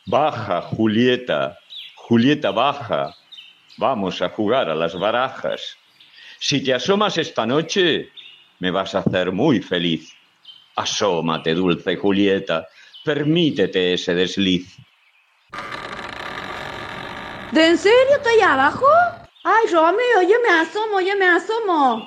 Baja, Julieta. Julieta, baja. Vamos a jugar a las barajas. Si te asomas esta noche, me vas a hacer muy feliz. Asómate, dulce Julieta. Permítete ese desliz. ¿De en serio estoy abajo? Ay, Romeo, yo me asomo.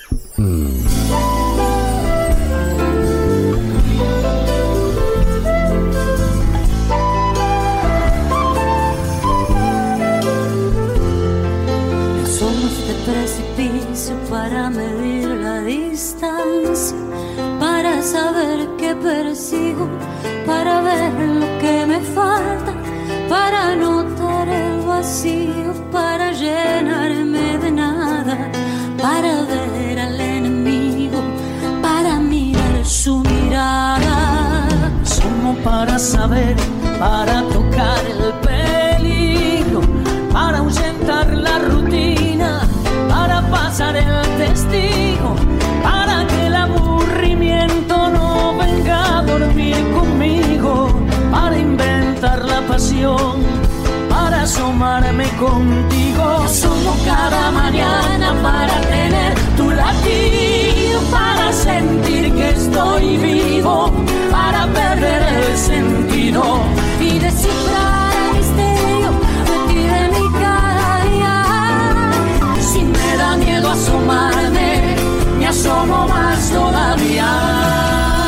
Precipicio para medir la distancia, para saber qué persigo, para ver lo que me falta, para notar el vacío, para llenarme de nada, para ver al enemigo, para mirar su mirada. Somos para saber, para tocar el peligro, para ahuyentar la rutina, para pasar el testigo, para que el aburrimiento no venga a dormir conmigo, para inventar la pasión, para asomarme contigo. Somos cada mañana para tener tu latido, para sentir que estoy vivo, para perder el sentido y descifrar el misterio de ti, de mi cada día. Si me da miedo asomarme, me asomo más todavía.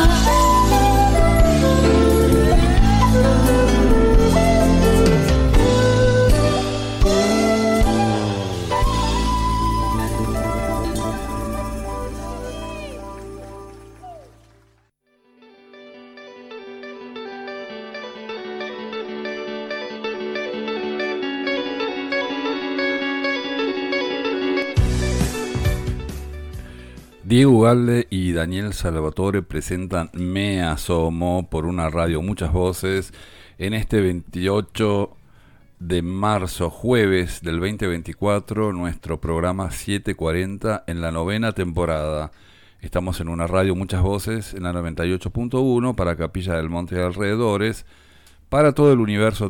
Diego Ugalde y Daniel Salvatore presentan Me Asomo por una radio Muchas Voces en este 28 de marzo, jueves del 2024, nuestro programa 740 en la 9ª temporada. Estamos en una radio Muchas Voces en la 98.1 para Capilla del Monte y alrededores, para todo el universo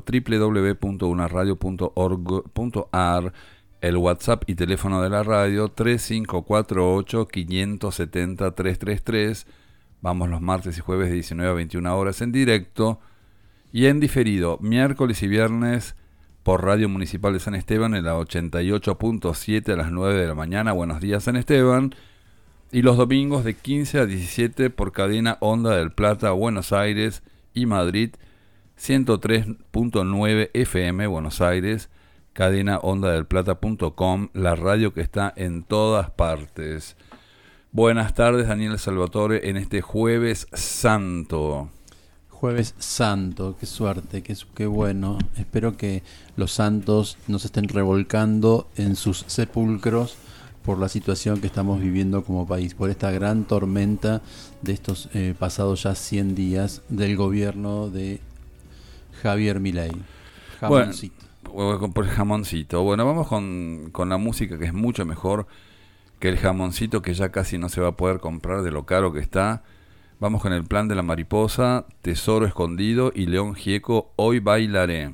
www.unaradio.org.ar. El WhatsApp y teléfono de la radio 3548-570-333. Vamos los martes y jueves de 19 a 21 horas en directo y en diferido miércoles y viernes por Radio Municipal de San Esteban en la 88.7 a las 9 de la mañana. Buenos días, San Esteban. Y los domingos de 15 a 17 por cadena Onda del Plata, Buenos Aires y Madrid, 103.9 FM Buenos Aires, cadena ondadelplata.com, la radio que está en todas partes. Buenas tardes, Daniel Salvatore, en este Jueves Santo. Jueves Santo, qué suerte, qué bueno. Espero que los santos no se estén revolcando en sus sepulcros por la situación que estamos viviendo como país, por esta gran tormenta de estos pasados ya 100 días del gobierno de Javier Milei. Jamoncito. Bueno, por el jamoncito. Bueno, vamos con la música, que es mucho mejor que el jamoncito, que ya casi no se va a poder comprar de lo caro que está. Vamos con el Plan de la Mariposa, Tesoro Escondido y León Gieco, Hoy Bailaré.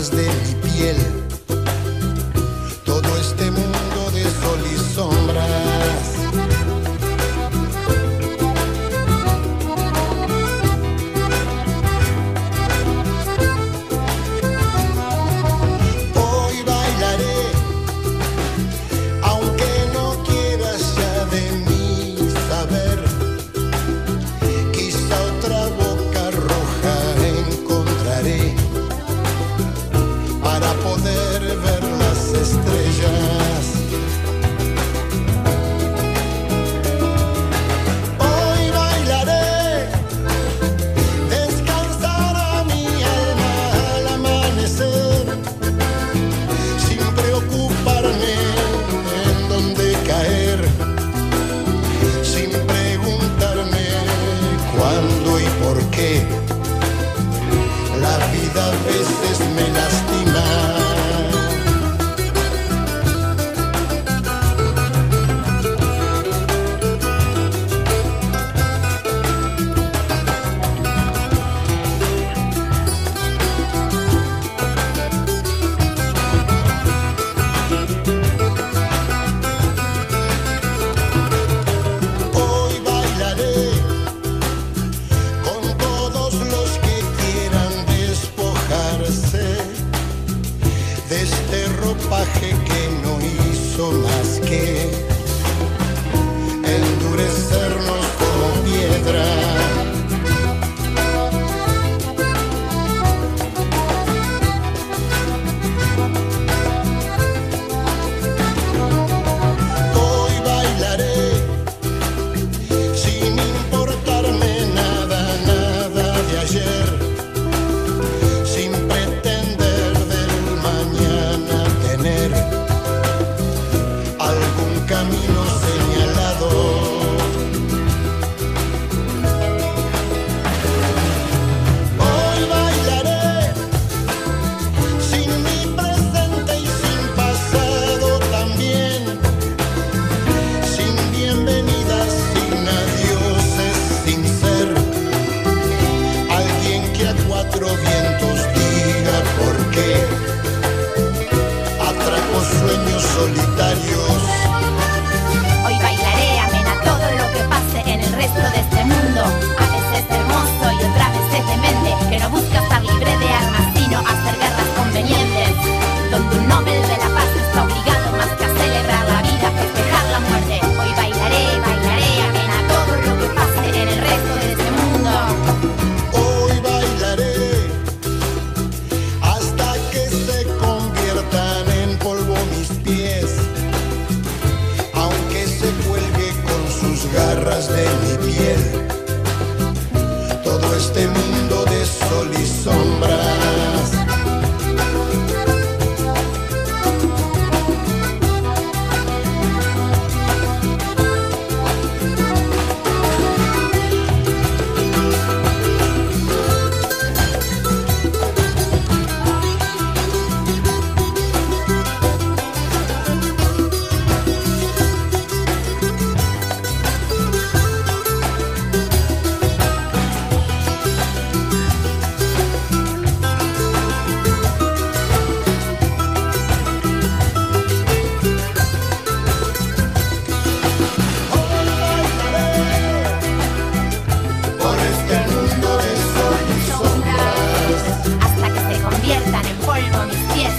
garras de mi piel, todo este mundo de sol y sombras. Hoy bailaré, aunque no quieras ya de mí saber. Quizá otra boca roja encontraré para poder ver las estrellas. Hoy bailaré, descansará mi alma al amanecer, sin preocuparme en dónde caer, sin preguntarme cuándo y por qué. La vida a veces me lastima. Hoy bailaré con todos los que quieran despojarse de este ropaje que no hizo más que endurecernos como piedra. Hoy bailaré sin importarme nada, nada de ayer, sin pretender del mañana tener algún camino señalado. Hoy bailaré sin mi presente y sin pasado también, sin bienvenidas, sin adioses, sin ser alguien que a cuatro vientos diga por qué atraco sueños solitarios. Hoy bailaré amena todo lo que pase en el resto de este mundo. A veces hermoso y otra vez demente, que no busca estar libre de armas sino hacer guerras convenientes, donde un Nobel de la Paz está obligado más que a celebrar la vida, festejar la muerte. Hoy bailaré, bailaré amena todo lo que pase en el resto de este mundo. Hoy bailaré hasta que se conviertan en polvo mis pies, aunque se cuelgue con sus garras de mi piel todo este mundo de sol y sombras. Por este mundo de sol y sombras. Hasta que se conviertan en polvo mis pies.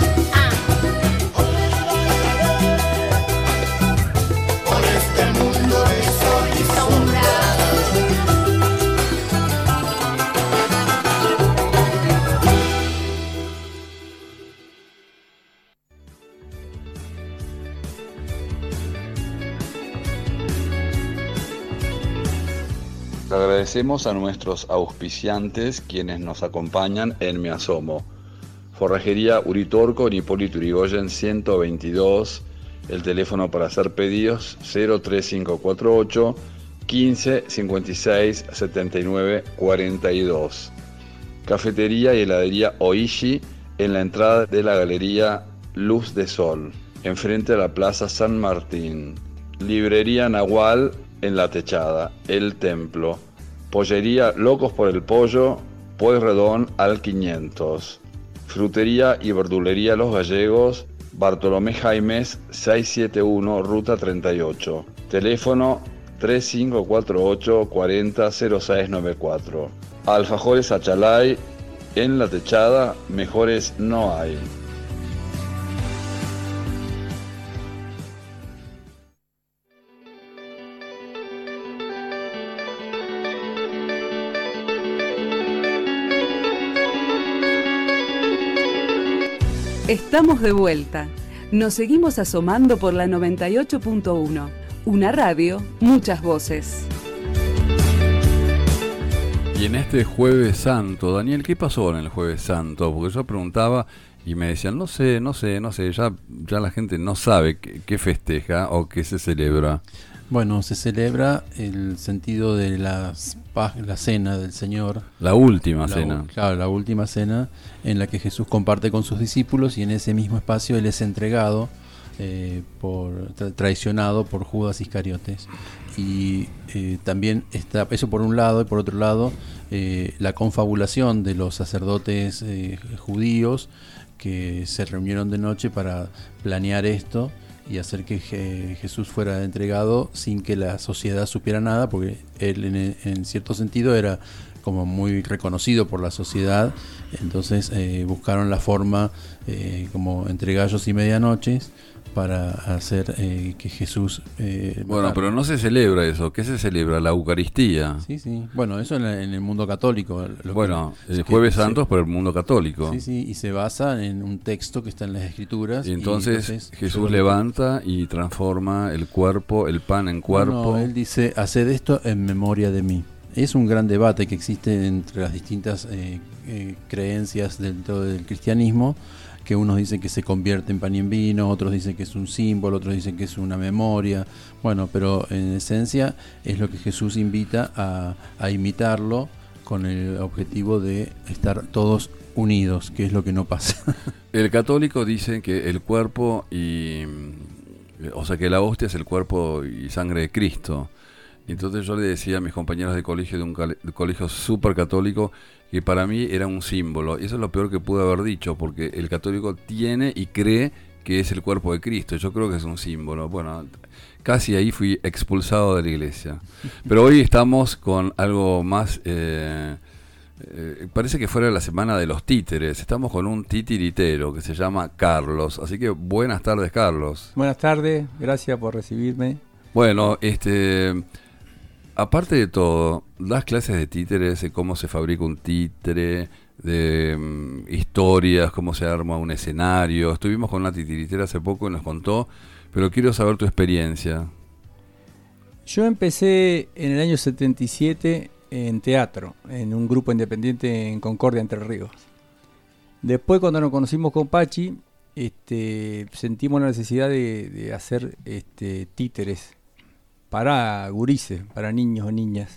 Por este mundo de sol y sombras. Agradecemos a nuestros auspiciantes quienes nos acompañan en Me Asomo. Forrajería Uritorco en Hipólito Yrigoyen 122. El teléfono para hacer pedidos 03548 15 56 79 42. Cafetería y heladería Oishi en la entrada de la galería Luz de Sol, enfrente a la Plaza San Martín. Librería Nahual en La Techada, El Templo. Pollería Locos por el Pollo, Pueyrredón al 500. Frutería y Verdulería Los Gallegos, Bartolomé Jaimes 671, Ruta 38. Teléfono 3548 40 0694. Alfajores Achalay, en La Techada, mejores no hay. Estamos de vuelta. Nos seguimos asomando por la 98.1. Una radio, muchas voces. Y en este Jueves Santo, Daniel, ¿qué pasó en el Jueves Santo? Porque yo preguntaba y me decían, no sé, ya la gente no sabe qué festeja o qué se celebra. Bueno, se celebra el sentido de la cena del Señor. La última cena. Claro, la última cena en la que Jesús comparte con sus discípulos y en ese mismo espacio Él es entregado, traicionado por Judas Iscariotes. Y también está eso por un lado, y por otro lado la confabulación de los sacerdotes judíos que se reunieron de noche para planear esto y hacer que Jesús fuera entregado sin que la sociedad supiera nada, porque él en cierto sentido era como muy reconocido por la sociedad. Entonces buscaron la forma como entre gallos y medianoches para hacer que Jesús... bueno, pero no se celebra eso. ¿Qué se celebra? La Eucaristía. Sí. Bueno, eso en el mundo católico. El Jueves Santo es por el mundo católico. Sí, y se basa en un texto que está en las Escrituras. Y entonces Jesús levanta y transforma el cuerpo, el pan en cuerpo. No, Él dice, haced esto en memoria de mí. Es un gran debate que existe entre las distintas creencias dentro del cristianismo, que unos dicen que se convierte en pan y en vino, otros dicen que es un símbolo, otros dicen que es una memoria. Bueno, pero en esencia es lo que Jesús invita a imitarlo, con el objetivo de estar todos unidos, que es lo que no pasa. El católico dice que el cuerpo o sea que la hostia es el cuerpo y sangre de Cristo. Entonces yo le decía a mis compañeros de colegio, de un colegio súper católico, que para mí era un símbolo. Y eso es lo peor que pude haber dicho, porque el católico tiene y cree que es el cuerpo de Cristo. Yo creo que es un símbolo. Bueno, casi ahí fui expulsado de la iglesia. Pero hoy estamos con algo más... parece que fuera la semana de los títeres. Estamos con un titiritero que se llama Carlos. Así que buenas tardes, Carlos. Buenas tardes, gracias por recibirme. Bueno, aparte de todo, das clases de títeres, de cómo se fabrica un títere, de historias, cómo se arma un escenario. Estuvimos con una titiritera hace poco y nos contó, pero quiero saber tu experiencia. Yo empecé en el año 77 en teatro, en un grupo independiente en Concordia, Entre Ríos. Después, cuando nos conocimos con Pachi, sentimos la necesidad de hacer títeres para gurises, para niños o niñas.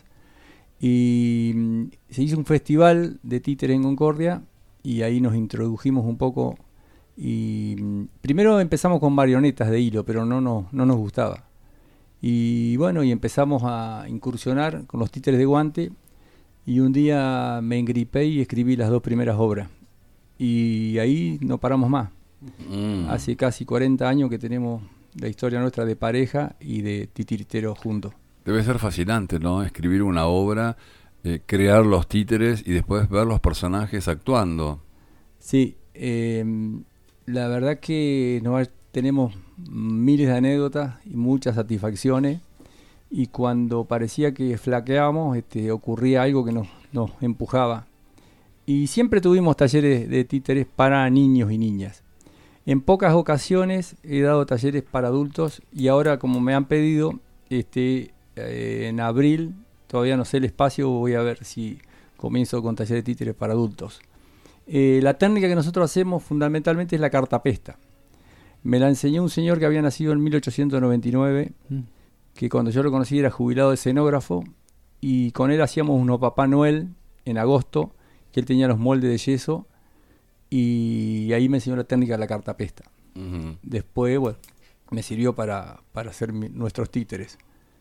Y se hizo un festival de títeres en Concordia y ahí nos introdujimos un poco. Y primero empezamos con marionetas de hilo, pero no nos gustaba. Y bueno, y empezamos a incursionar con los títeres de guante. Y un día me engripé y escribí las 2 primeras obras. Y ahí no paramos más. Hace casi 40 años que tenemos la historia nuestra de pareja y de titiriteros juntos. Debe ser fascinante, ¿no? Escribir una obra, crear los títeres y después ver los personajes actuando. Sí, la verdad que tenemos miles de anécdotas y muchas satisfacciones, y cuando parecía que flaqueábamos, ocurría algo que nos empujaba. Y siempre tuvimos talleres de títeres para niños y niñas. En pocas ocasiones he dado talleres para adultos, y ahora, como me han pedido, en abril, todavía no sé el espacio, voy a ver si comienzo con talleres de títeres para adultos. La técnica que nosotros hacemos fundamentalmente es la cartapesta. Me la enseñó un señor que había nacido en 1899, que cuando yo lo conocí era jubilado de escenógrafo, y con él hacíamos unos Papá Noel en agosto, que él tenía los moldes de yeso, y ahí me enseñó la técnica de la cartapesta. Después, bueno, me sirvió para hacer nuestros títeres.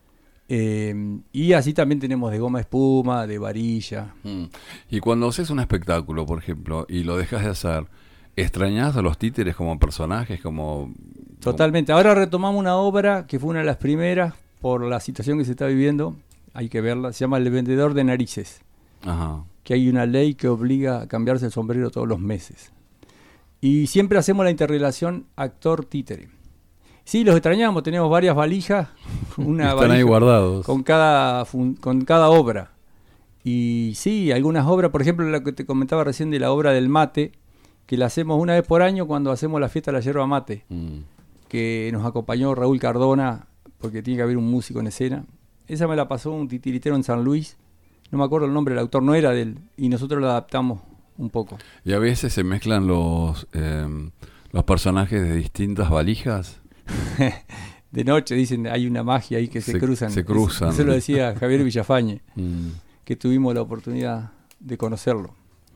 Y así también tenemos de goma espuma, de varilla. Y cuando haces un espectáculo, por ejemplo, y lo dejas de hacer, ¿Extrañás a los títeres como personajes? Totalmente. Ahora retomamos una obra que fue una de las primeras por la situación que se está viviendo. Hay que verla. Se llama El vendedor de narices. Ajá. Que hay una ley que obliga a cambiarse el sombrero todos los meses. Y siempre hacemos la interrelación actor-títere. Sí, los extrañamos. Tenemos varias valijas. Una Están valija ahí guardados. con cada obra. Y sí, algunas obras, por ejemplo, la que te comentaba recién de la obra del mate, que la hacemos una vez por año cuando hacemos la fiesta de la yerba mate, que nos acompañó Raúl Cardona, porque tiene que haber un músico en escena. Esa me la pasó un titiritero en San Luis, no me acuerdo el nombre del autor, no era de él, y nosotros la adaptamos un poco. Y a veces se mezclan los personajes de distintas valijas. De noche dicen, hay una magia ahí que se cruzan. Se cruzan. Eso lo decía Javier Villafañe, que tuvimos la oportunidad de conocerlo.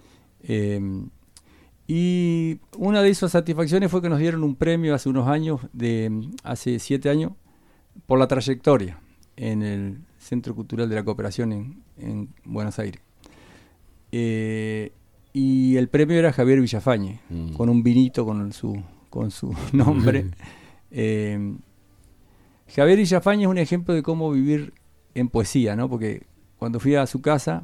Y una de esas satisfacciones fue que nos dieron un premio hace unos años, hace 7 años, por la trayectoria en el Centro Cultural de la Cooperación en Buenos Aires. Y el premio era Javier Villafañe, con un vinito con su nombre. Javier Villafañe es un ejemplo de cómo vivir en poesía, ¿no? Porque cuando fui a su casa,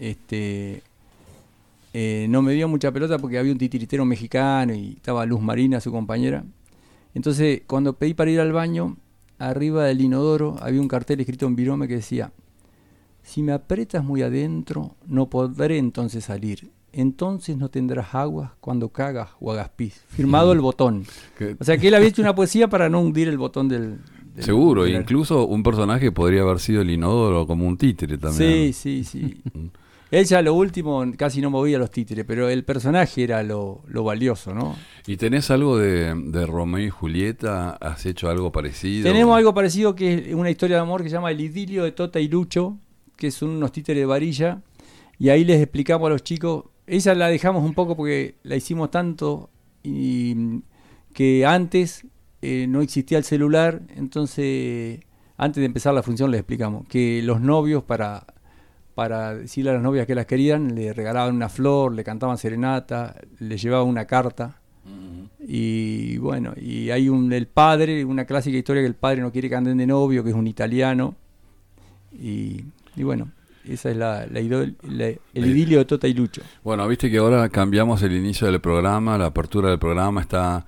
no me dio mucha pelota porque había un titiritero mexicano y estaba Luz Marina, su compañera. Entonces, cuando pedí para ir al baño, arriba del inodoro había un cartel escrito en virome que decía: si me aprietas muy adentro, no podré entonces salir. Entonces no tendrás agua cuando cagas o hagas pis. Firmado el botón. O sea que él había hecho una poesía para no hundir el botón del Seguro, incluso un personaje podría haber sido el inodoro como un títere también. Sí. Él ya lo último casi no movía los títeres, pero el personaje era lo valioso, ¿no? ¿Y tenés algo de Romeo y Julieta? ¿Has hecho algo parecido? Tenemos algo parecido, que es una historia de amor que se llama El idilio de Tota y Lucho, que son unos títeres de varilla, y ahí les explicamos a los chicos. Esa la dejamos un poco porque la hicimos tanto y que antes no existía el celular, entonces antes de empezar la función les explicamos que los novios para decirle a las novias que las querían, le regalaban una flor, le cantaban serenata, le llevaban una carta. Y bueno, y hay el padre, una clásica historia que el padre no quiere que anden de novio, que es un italiano. Y bueno, esa es el idilio de Tota y Lucho. Bueno, viste que ahora cambiamos el inicio del programa, la apertura del programa está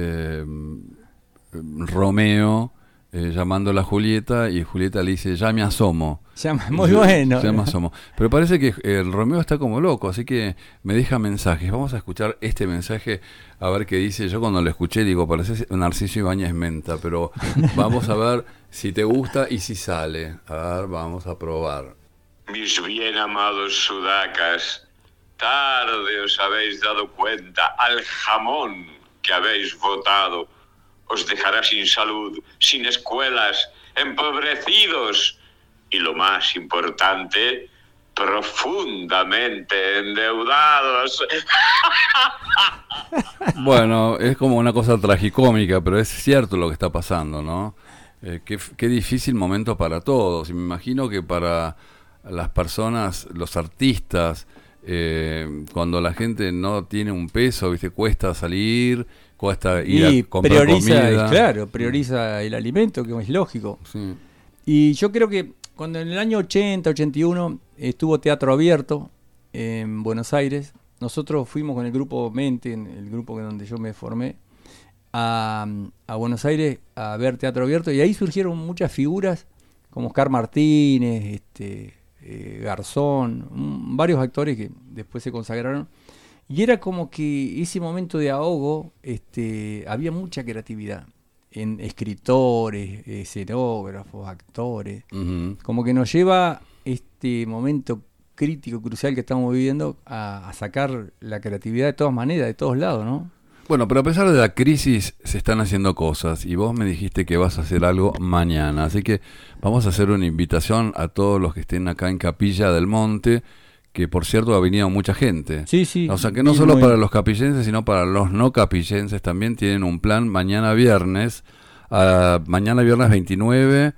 Romeo llamándola a Julieta, y Julieta le dice: ya me asomo. Muy bueno. Ya me asomo. Pero parece que el Romeo está como loco, así que me deja mensajes. Vamos a escuchar este mensaje, a ver qué dice. Yo cuando lo escuché digo, parece Narciso Ibáñez Menta, pero vamos a ver si te gusta y si sale. A ver, vamos a probar. Mis bien amados sudacas, tarde os habéis dado cuenta, al jamón que habéis votado os dejará sin salud, sin escuelas, empobrecidos y, lo más importante, profundamente endeudados. Bueno, es como una cosa tragicómica, pero es cierto lo que está pasando, ¿no? Qué difícil momento para todos. Y me imagino que para las personas, los artistas, cuando la gente no tiene un peso, ¿viste? Cuesta salir, cuesta ir a comprar comida. Claro, prioriza el alimento, que es lógico. Sí. Y yo creo que cuando en el año 80, 81 estuvo Teatro Abierto en Buenos Aires, nosotros fuimos con el grupo Mente, el grupo donde yo me formé, a Buenos Aires a ver Teatro Abierto, y ahí surgieron muchas figuras como Oscar Martínez, Garzón, varios actores que después se consagraron, y era como que ese momento de ahogo, había mucha creatividad en escritores, escenógrafos, actores. Como que nos lleva este momento crítico, crucial que estamos viviendo a sacar la creatividad de todas maneras, de todos lados, ¿no? Bueno, pero a pesar de la crisis se están haciendo cosas, y vos me dijiste que vas a hacer algo mañana, así que vamos a hacer una invitación a todos los que estén acá en Capilla del Monte, que por cierto ha venido mucha gente. Sí. O sea que no solo para los capillenses, sino para los no capillenses también tienen un plan mañana viernes 29,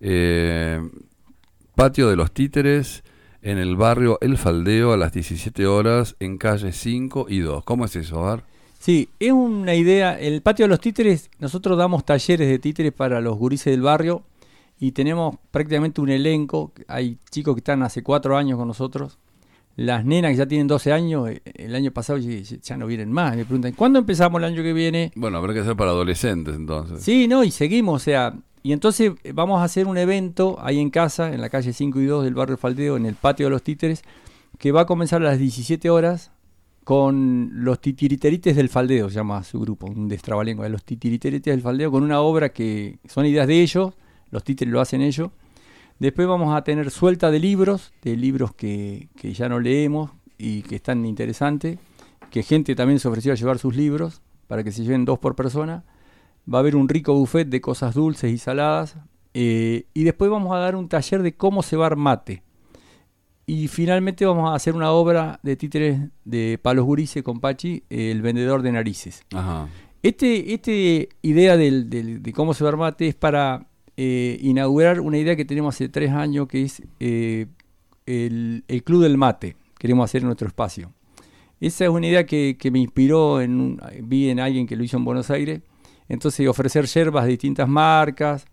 Patio de los Títeres, en el barrio El Faldeo, a las 17 horas, en calle 5 y 2. ¿Cómo es eso, Ar? Sí, es una idea. El Patio de los Títeres, nosotros damos talleres de títeres para los gurises del barrio y tenemos prácticamente un elenco. Hay chicos que están hace 4 años con nosotros. Las nenas que ya tienen 12 años, el año pasado ya no vienen más. Me preguntan, ¿cuándo empezamos el año que viene? Bueno, habrá que hacer para adolescentes entonces. Sí, no, y seguimos, o sea, y entonces vamos a hacer un evento ahí en casa, en la calle 5 y 2 del barrio Faldeo, en el Patio de los Títeres, que va a comenzar a las 17 horas con los Titiriterites del Faldeo, se llama su grupo, un destrabalengua de los Titiriterites del Faldeo, con una obra que son ideas de ellos, los títeres lo hacen ellos. Después vamos a tener suelta de libros que ya no leemos y que están interesantes, que gente también se ofreció a llevar sus libros para que se lleven 2 por persona. Va a haber un rico buffet de cosas dulces y saladas, y después vamos a dar un taller de cómo cebar mate. Y finalmente vamos a hacer una obra de títeres de Palos Gurises con Pachi, el vendedor de narices. Ajá. Este idea de cómo cebar mate es para inaugurar una idea que tenemos hace 3 años, que es el Club del Mate. Queremos hacer en nuestro espacio. Esa es una idea que me inspiró, vi en alguien que lo hizo en Buenos Aires. Entonces ofrecer yerbas de distintas marcas,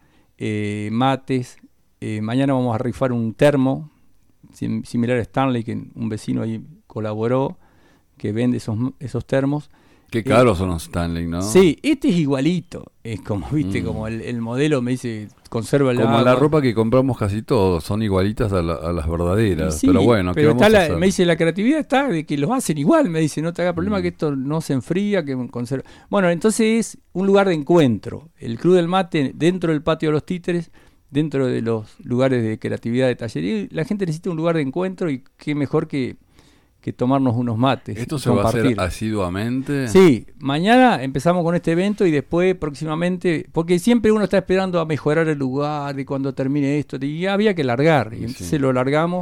mates. Mañana vamos a rifar un termo similar a Stanley, que un vecino ahí colaboró, que vende esos termos. Qué caros son los Stanley, ¿no? Sí, este es igualito. Es como, viste, como el modelo me dice, conserva el como agua. la ropa que compramos casi todos, son igualitas a las verdaderas. Sí, pero bueno, ¿qué vamos a hacer? Me dice, la creatividad está de que los hacen igual. Me dice, no te haga problema que esto no se enfría, que conserva. Bueno, entonces es un lugar de encuentro. El Club del Mate dentro del Patio de los Títeres, dentro de los lugares de creatividad de tallería. La gente necesita un lugar de encuentro y qué mejor que tomarnos unos mates. ¿Esto se va a hacer asiduamente? Sí, mañana empezamos con este evento y después próximamente, porque siempre uno está esperando a mejorar el lugar y cuando termine esto, y había que largar, y entonces lo largamos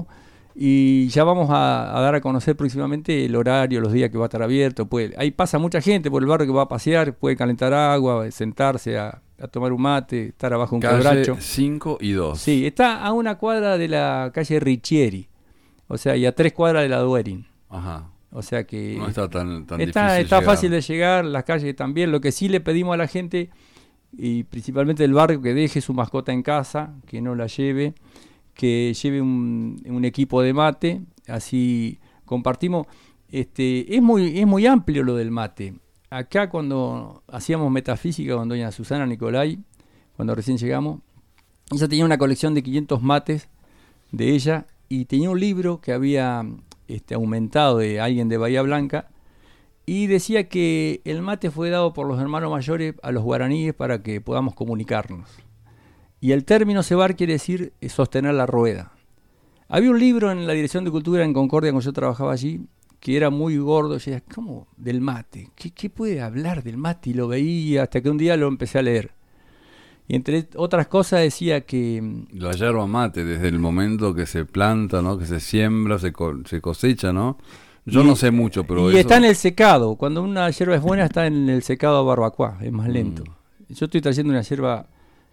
y ya vamos a dar a conocer próximamente el horario, los días que va a estar abierto. Ahí pasa mucha gente por el barrio que va a pasear, puede calentar agua, sentarse a tomar un mate, estar abajo un quebracho. Calle 5 y 2. Sí, está a una cuadra de la calle Richieri, o sea, y a 3 cuadras de la Duerin. Ajá. O sea que no está tan difícil está fácil de llegar, las calles también. Lo que sí le pedimos a la gente, y principalmente del barrio, que deje su mascota en casa, que no la lleve, que lleve un equipo de mate, así compartimos. Es muy amplio lo del mate. Acá cuando hacíamos metafísica con doña Susana Nicolai, cuando recién llegamos, ella tenía una colección de 500 mates de ella y tenía un libro que había aumentado de alguien de Bahía Blanca, y decía que el mate fue dado por los hermanos mayores a los guaraníes para que podamos comunicarnos. Y el término cebar quiere decir sostener la rueda. Había un libro en la Dirección de Cultura en Concordia, cuando yo trabajaba allí, que era muy gordo. Yo decía, ¿cómo del mate? ¿Qué puede hablar del mate? Y lo veía hasta que un día lo empecé a leer. Y entre otras cosas decía que la yerba mate, desde el momento que se planta, ¿no? Que se siembra, se cosecha, ¿no? Yo no sé mucho, pero y está en el secado. Cuando una yerba es buena, está en el secado a barbacoa, es más lento. Yo estoy trayendo una yerba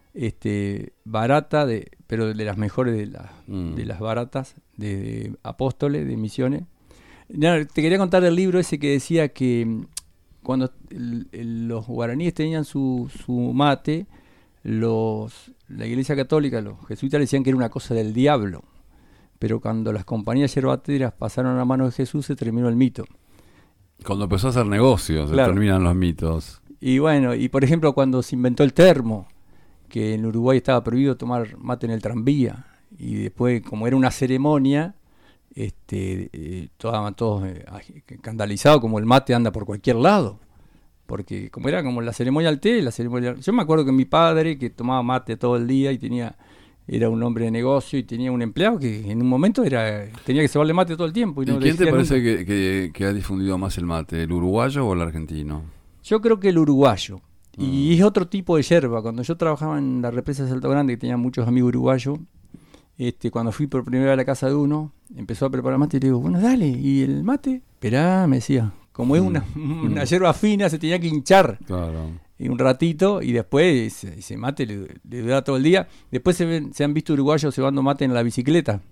barata, pero de las mejores de las baratas, de Apóstoles, de Misiones. No, te quería contar el libro ese que decía que cuando los guaraníes tenían su mate, la Iglesia Católica, los jesuitas decían que era una cosa del diablo, pero cuando las compañías yerbateras pasaron a manos de Jesús se terminó el mito. Cuando empezó a hacer negocios, se terminan los mitos. Y bueno, y por ejemplo cuando se inventó el termo, que en Uruguay estaba prohibido tomar mate en el tranvía, y después como era una ceremonia, estaban todos escandalizados, como el mate anda por cualquier lado. Porque como era como la ceremonia del té, yo me acuerdo que mi padre, que tomaba mate todo el día y era un hombre de negocio y tenía un empleado que en un momento tenía que cebarle mate todo el tiempo. ¿Y quién te parece que ha difundido más el mate, el uruguayo o el argentino? Yo creo que el uruguayo. Y es otro tipo de yerba. Cuando yo trabajaba en la represa de Salto Grande, que tenía muchos amigos uruguayos, cuando fui por primera vez a la casa de uno, empezó a preparar mate y le digo, bueno, dale, ¿y el mate? Esperá, me decía. Como es una yerba fina, se tenía que hinchar un ratito y después ese mate le dura todo el día. Después se han visto uruguayos cebando mate en la bicicleta.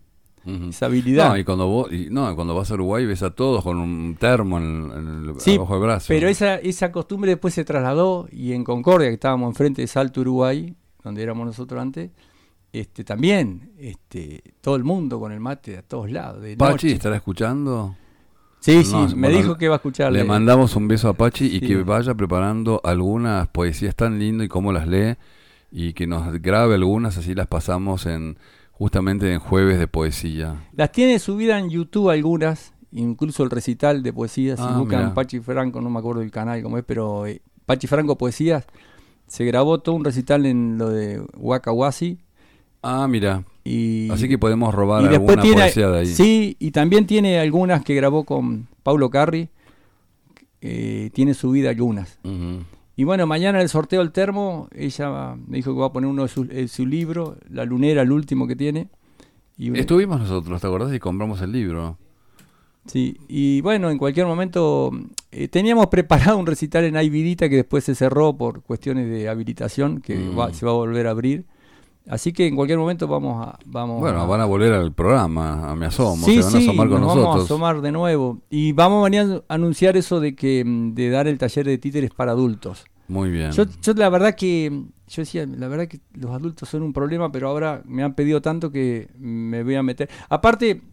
esa habilidad. No, y cuando vas a Uruguay ves a todos con un termo abajo del brazo. Pero esa costumbre después se trasladó, y en Concordia, que estábamos enfrente de Salto, Uruguay, donde éramos nosotros antes, también todo el mundo con el mate a todos lados. ¿Pachi estará escuchando? Sí, me dijo que va a escucharle. Le mandamos un beso a Pachi y que vaya preparando algunas poesías tan lindas y cómo las lee, y que nos grabe algunas, así las pasamos justamente en Jueves de Poesía. Las tiene subidas en YouTube algunas, incluso el recital de poesías. Si buscan Pachi Franco, no me acuerdo del canal cómo es, pero Pachi Franco Poesías, se grabó todo un recital en lo de Huacahuasi. Mira. Así que podemos robar alguna poesía de ahí. Sí, y también tiene algunas que grabó con Paulo Carri. Tiene subida algunas. Uh-huh. Y bueno, mañana el sorteo del termo, ella me dijo que va a poner uno de su libro, La Lunera, el último que tiene. Estuvimos nosotros, ¿te acordás? Y compramos el libro. Sí, y bueno, en cualquier momento teníamos preparado un recital en Ayvidita que después se cerró por cuestiones de habilitación, que se va a volver a abrir. Así que en cualquier momento vamos. Bueno, van a volver al programa, a Me Asomo, sí, se van a asomar con nosotros. Vamos a asomar de nuevo. Y vamos a venir a anunciar eso de dar el taller de títeres para adultos. Muy bien. Yo la verdad que, la verdad que los adultos son un problema, pero ahora me han pedido tanto que me voy a meter. Aparte,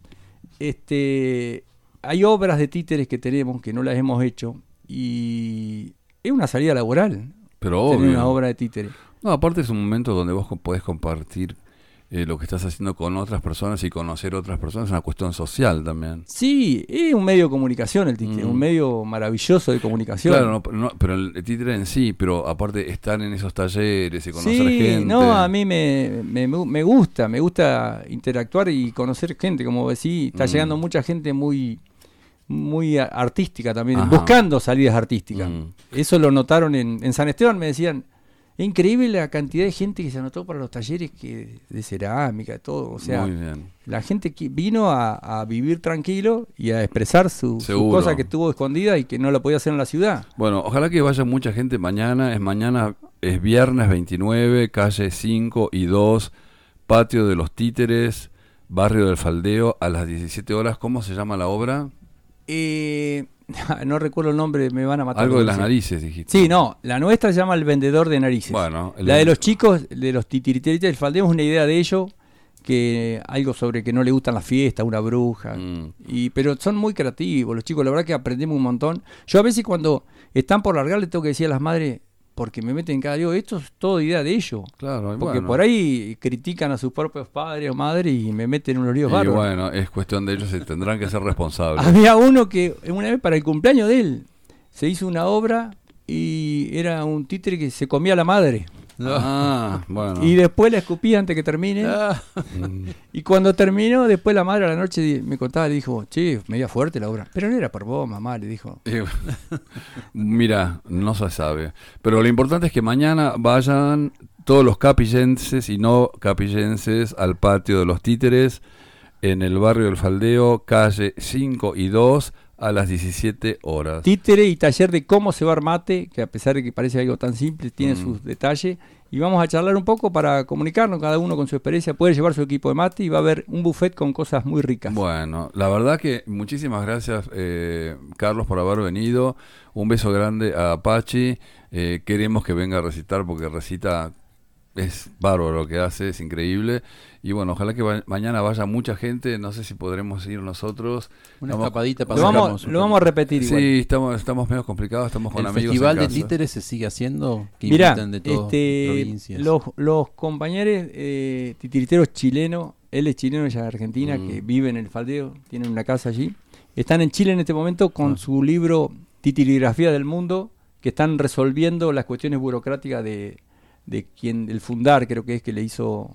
hay obras de títeres que tenemos que no las hemos hecho, y es una salida laboral. Pero obvio. Tener una obra de títeres. No, aparte es un momento donde vos podés compartir lo que estás haciendo con otras personas y conocer otras personas, es una cuestión social también. Sí, es un medio de comunicación el títere, un medio maravilloso de comunicación. Claro, pero el títere en sí, pero aparte estar en esos talleres y conocer gente. No, a mí me gusta interactuar y conocer gente, como decís, está llegando mucha gente muy artística también, buscando salidas artísticas. Eso lo notaron en San Esteban, me decían. Es increíble la cantidad de gente que se anotó para los talleres de cerámica, todo. O sea, muy bien. La gente que vino a vivir tranquilo y a expresar su cosa que tuvo escondida y que no la podía hacer en la ciudad. Bueno, ojalá que vaya mucha gente mañana. Es viernes 29, calle 5 y 2, Patio de los Títeres, Barrio del Faldeo, a las 17 horas. ¿Cómo se llama la obra? No recuerdo el nombre, me van a matar. Algo de las narices, dijiste. Sí, no, la nuestra se llama El Vendedor de Narices. Bueno, la de los chicos, de los titiriteritas del Faldeo, es una idea de ellos, que algo sobre que no le gustan las fiestas, una bruja. Pero son muy creativos los chicos, la verdad que aprendemos un montón. Yo a veces cuando están por largar le tengo que decir a las madres, porque me meten cada día, esto es todo idea de ellos. Claro, porque por ahí critican a sus propios padres o madres y me meten en unos líos bárbaros. Y bueno, es cuestión de ellos, se tendrán que ser responsables. Había uno que una vez para el cumpleaños de él se hizo una obra y era un títere que se comía a la madre. Bueno. Y después la escupía antes que termine. Y cuando terminó, después la madre a la noche me contaba, le dijo, che, media fuerte la obra. Pero no era por vos, mamá, le dijo. Mira, no se sabe. Pero lo importante es que mañana vayan todos los capillenses y no capillenses al Patio de los Títeres en el Barrio del Faldeo, calle 5 y 2, a las 17 horas. Títere y taller de cómo cebar mate, que a pesar de que parece algo tan simple, tiene sus detalles. Y vamos a charlar un poco para comunicarnos, cada uno con su experiencia. Puede llevar su equipo de mate y va a haber un buffet con cosas muy ricas. Bueno, la verdad que muchísimas gracias, Carlos, por haber venido. Un beso grande a Apache. Queremos que venga a recitar porque recita, es bárbaro lo que hace, es increíble. Y bueno, ojalá que mañana vaya mucha gente. No sé si podremos ir nosotros. Una escapadita para lo vamos a repetir igual. Sí, estamos medio complicados, estamos con amigos. ¿El festival de títeres se sigue haciendo? Que mirá, invitan de todas provincias. Los compañeros titiriteros chilenos, él es chileno, ella es argentina, que vive en el Faldeo, tienen una casa allí. Están en Chile en este momento con su libro Titirigrafía del Mundo, que están resolviendo las cuestiones burocráticas de quien, el fundar, creo que es que le hizo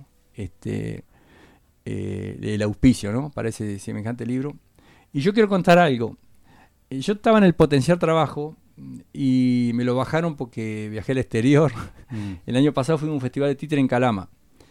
el auspicio, ¿no? Para ese semejante libro. Y yo quiero contar algo. Yo estaba en el Potenciar Trabajo y me lo bajaron porque viajé al exterior. El año pasado fui a un festival de títere en Calama.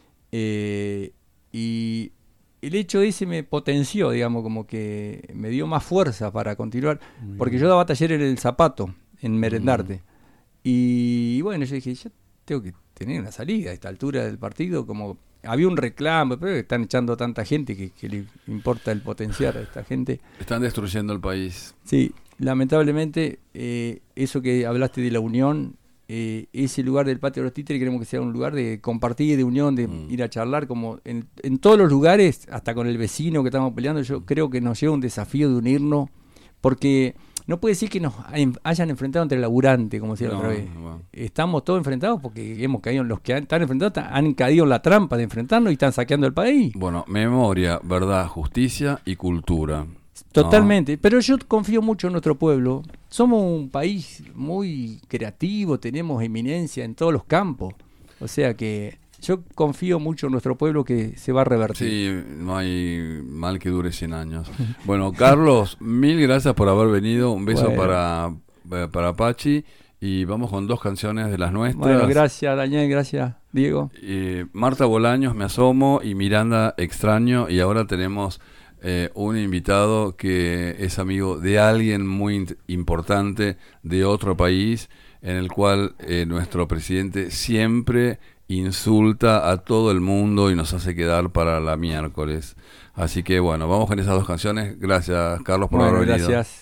Y el hecho ese me potenció, digamos, como que me dio más fuerza para continuar. Porque yo daba taller en El Zapato, en Merendarte. Y bueno, yo dije, yo tengo que tener una salida a esta altura del partido, como había un reclamo, pero están echando tanta gente que le importa el potenciar a esta gente. Están destruyendo el país. Sí, lamentablemente, eso que hablaste de la unión, ese lugar del Patio de los Títeres queremos que sea un lugar de compartir, de unión, de ir a charlar, como en todos los lugares, hasta con el vecino que estamos peleando. Yo creo que nos lleva un desafío de unirnos, porque no puede decir que nos hayan enfrentado entre el laburante, como decía la otra vez. Bueno. Estamos todos enfrentados porque hemos caído, los que están enfrentados han caído en la trampa de enfrentarnos y están saqueando el país. Bueno, memoria, verdad, justicia y cultura. Totalmente, ¿no? Pero yo confío mucho en nuestro pueblo. Somos un país muy creativo, tenemos eminencia en todos los campos. O sea que yo confío mucho en nuestro pueblo que se va a revertir. Sí, no hay mal que dure 100 años. Bueno, Carlos, mil gracias por haber venido. Un beso para Pachi. Y vamos con 2 canciones de las nuestras. Bueno, gracias Daniel, gracias Diego. Marta Bolaños, Me Asomo, y Miranda, Extraño. Y ahora tenemos un invitado que es amigo de alguien muy importante de otro país, en el cual nuestro presidente siempre insulta a todo el mundo y nos hace quedar para la miércoles. Así que bueno, vamos con esas 2 canciones. Gracias, Carlos, por haber venido. Gracias.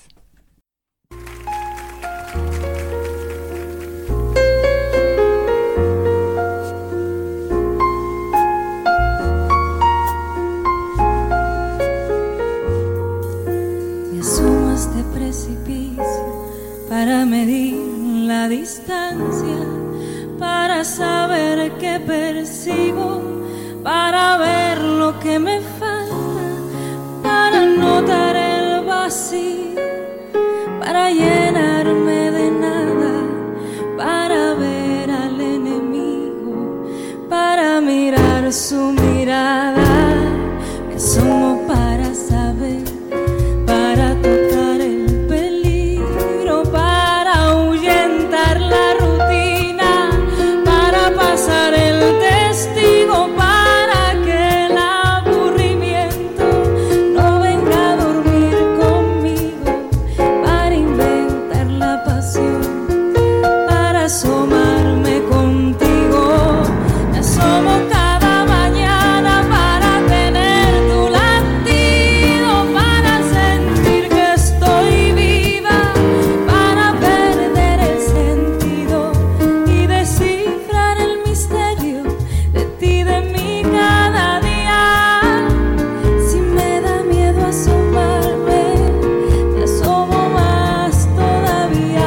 Me asomo a este precipicio para medir la distancia, para saber qué persigo, para ver lo que me falta, para notar el vacío, para llenarme de nada, para ver al enemigo, para mirar su mirada. Me asomo para saber, para tocar el peligro, para ahuyentar la rutina, para pasar el testigo, para que el aburrimiento no venga a dormir conmigo, para inventar la pasión, para asomarme contigo. Me asomo cada mañana para tener tu latido, para sentir que estoy viva, para perder el sentido y descifrar el misterio de ti, de mí cada día. Si me da miedo asomarme, me asomo más todavía.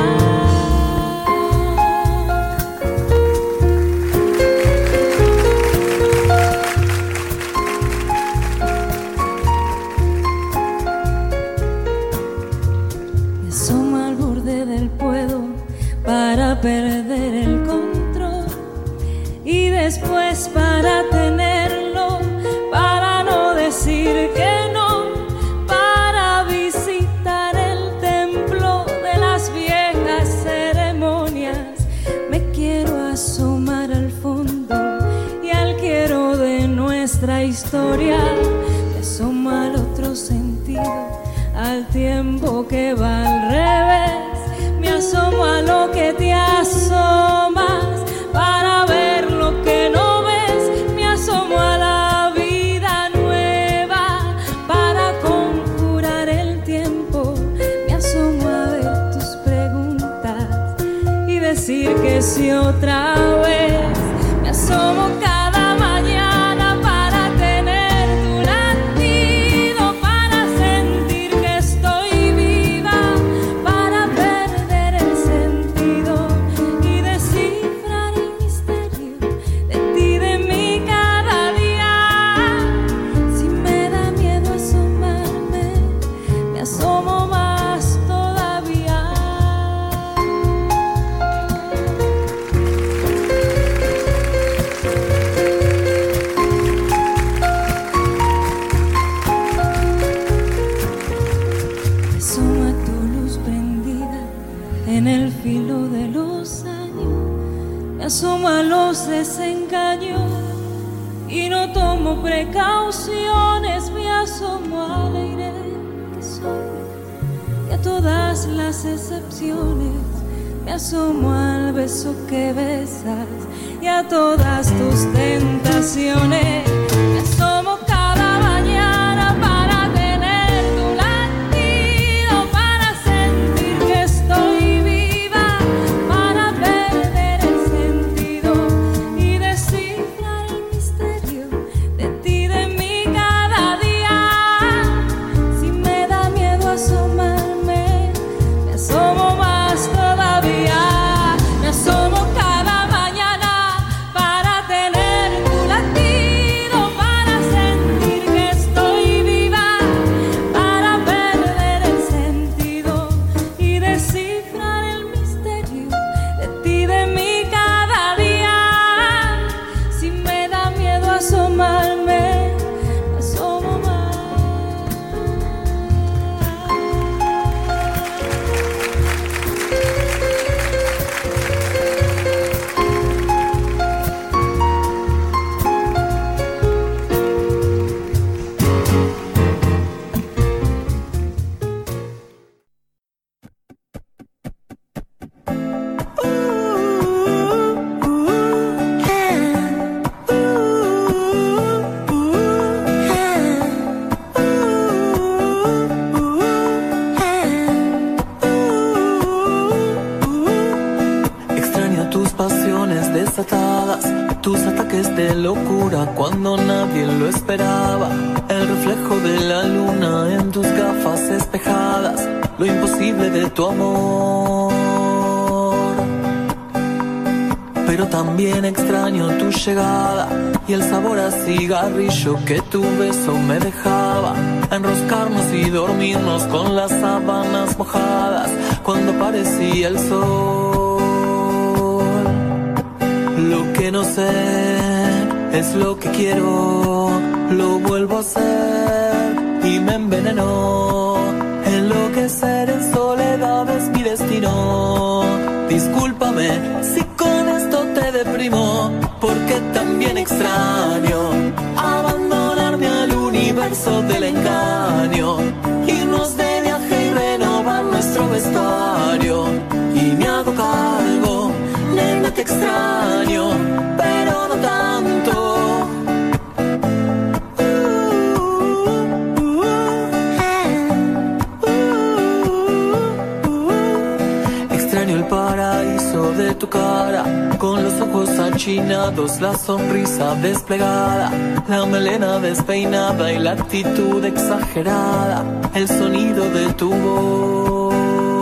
Me asomo al borde del puedo para perder el control y después para tenerlo, para no decir que no, para visitar el templo de las viejas ceremonias. Me quiero asomar al fondo y al quiero de nuestra historia. Me asomo al otro sentido, al tiempo que va al revés. Me asomo a lo que te asomas para ver lo que no ves. Me asomo a la vida nueva para conjurar el tiempo. Me asomo a ver tus preguntas y decir que sí otra vez. Me asomo cada mañana para tener tu latido, para sentir que estoy viva, para perder el sentido y descifrar el misterio de ti, de mí cada día. Si me da miedo asomarme, me asomo más todavía. Me asomo a tu luz prendida en el filo de los años. Me asomo a los desengaños y no tomo precauciones. Me asomo al aire que soy y a todas las excepciones me asomo al beso que besas y a todas tus tentaciones. Me asomo cada mañana para tener tu latido, para sentir que estoy viva, para perder el sentido y descifrar el misterio de ti, de mí cada día. Si me da miedo asomarme, me asomo más todavía. Me asomo cada mañana para tener tu latido, para sentir que estoy viva, para perder el sentido y descifrar el misterio de ti, de mí cada día. Si me da miedo asomarme, me asomo más. Extraño tus pasiones desatadas, tus ataques de locura cuando nadie lo esperaba. El reflejo de la luna en tus gafas espejadas, lo imposible de tu amor. Pero también extraño tu llegada y el sabor a cigarrillo que tu beso me dejaba. Enroscarnos y dormirnos con las sábanas mojadas cuando aparecía el sol. Lo que no sé es lo que quiero, lo vuelvo a hacer y me envenenó. Enloquecer en soledad es mi destino. Discúlpame si con esto te deprimo, porque también extraño abandonarme al universo del engaño, irnos de viaje y renovar nuestro vestuario. Y me hago cargo, nena, te extraño, pero no tanto. Extraño el paraíso de tu cara, con los ojos achinados, la sonrisa desplegada, la melena despeinada y la actitud exagerada, el sonido de tu voz.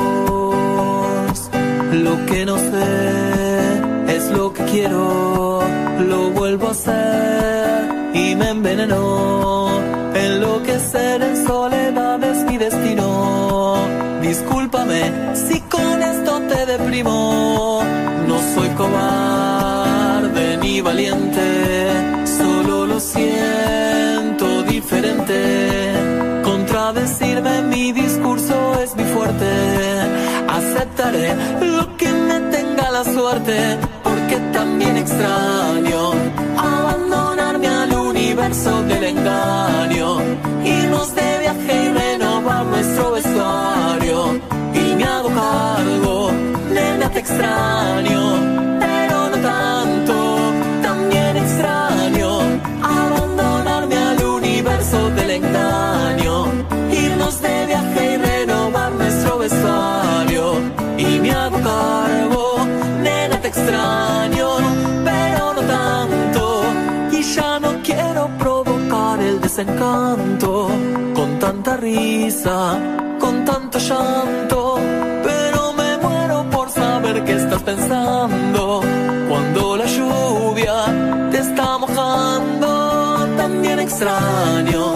Lo que no sé es lo que quiero, lo vuelvo a hacer y me envenenó. Enloquecer en soledad es mi destino. Discúlpame si con esto te deprimo. No soy cobarde ni valiente, solo lo siento diferente. Contradecirme mi discurso es mi fuerte. Aceptaré lo que me tenga la suerte, porque también extraño abandonarme al universo del engaño, irnos de viaje y renovar nuestro vestuario. Y me hago cargo, nena, te extraño, pero no tanto. También extraño abandonarme al universo del engaño, irnos de viaje y renovar nuestro vestuario. Y me hago cargo, nena, te extraño, pero no tanto. Y ya no quiero provocar el desencanto con tanta risa, con tanto llanto, pero me muero por saber qué estás pensando cuando la lluvia te está mojando. También extraño,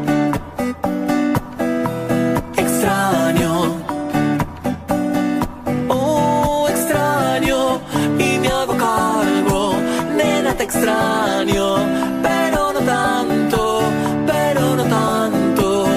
extraño, oh, extraño, y me hago cargo, nena, te extraño, pero no tanto, pero no tanto.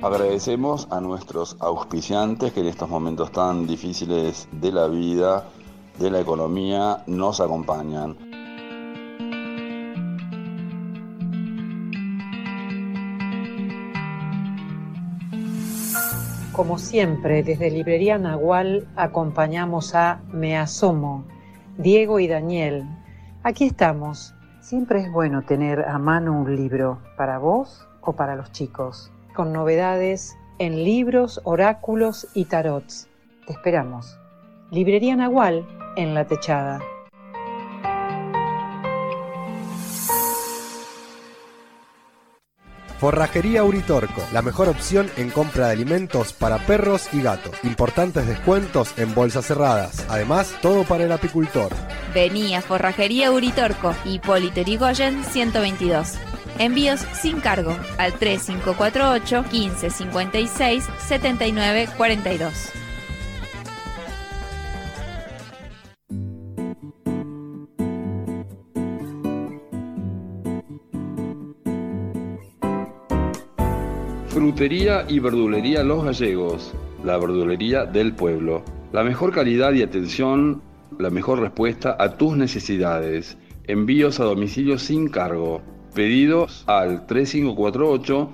Agradecemos a nuestros auspiciantes que en estos momentos tan difíciles de la vida, de la economía, nos acompañan. Como siempre, desde Librería Nahual acompañamos a Me Asomo, Diego y Daniel. Aquí estamos. Siempre es bueno tener a mano un libro, para vos o para los chicos, con novedades en libros, oráculos y tarots. Te esperamos. Librería Nahual en La Techada. Forrajería Uritorco, la mejor opción en compra de alimentos para perros y gatos. Importantes descuentos en bolsas cerradas. Además, todo para el apicultor. Vení a Forrajería Uritorco, Hipólito Yrigoyen 122. Envíos sin cargo al 3548 1556 7942. Frutería y verdulería Los Gallegos, la verdulería del pueblo. La mejor calidad y atención, la mejor respuesta a tus necesidades. Envíos a domicilio sin cargo. Pedidos al 3548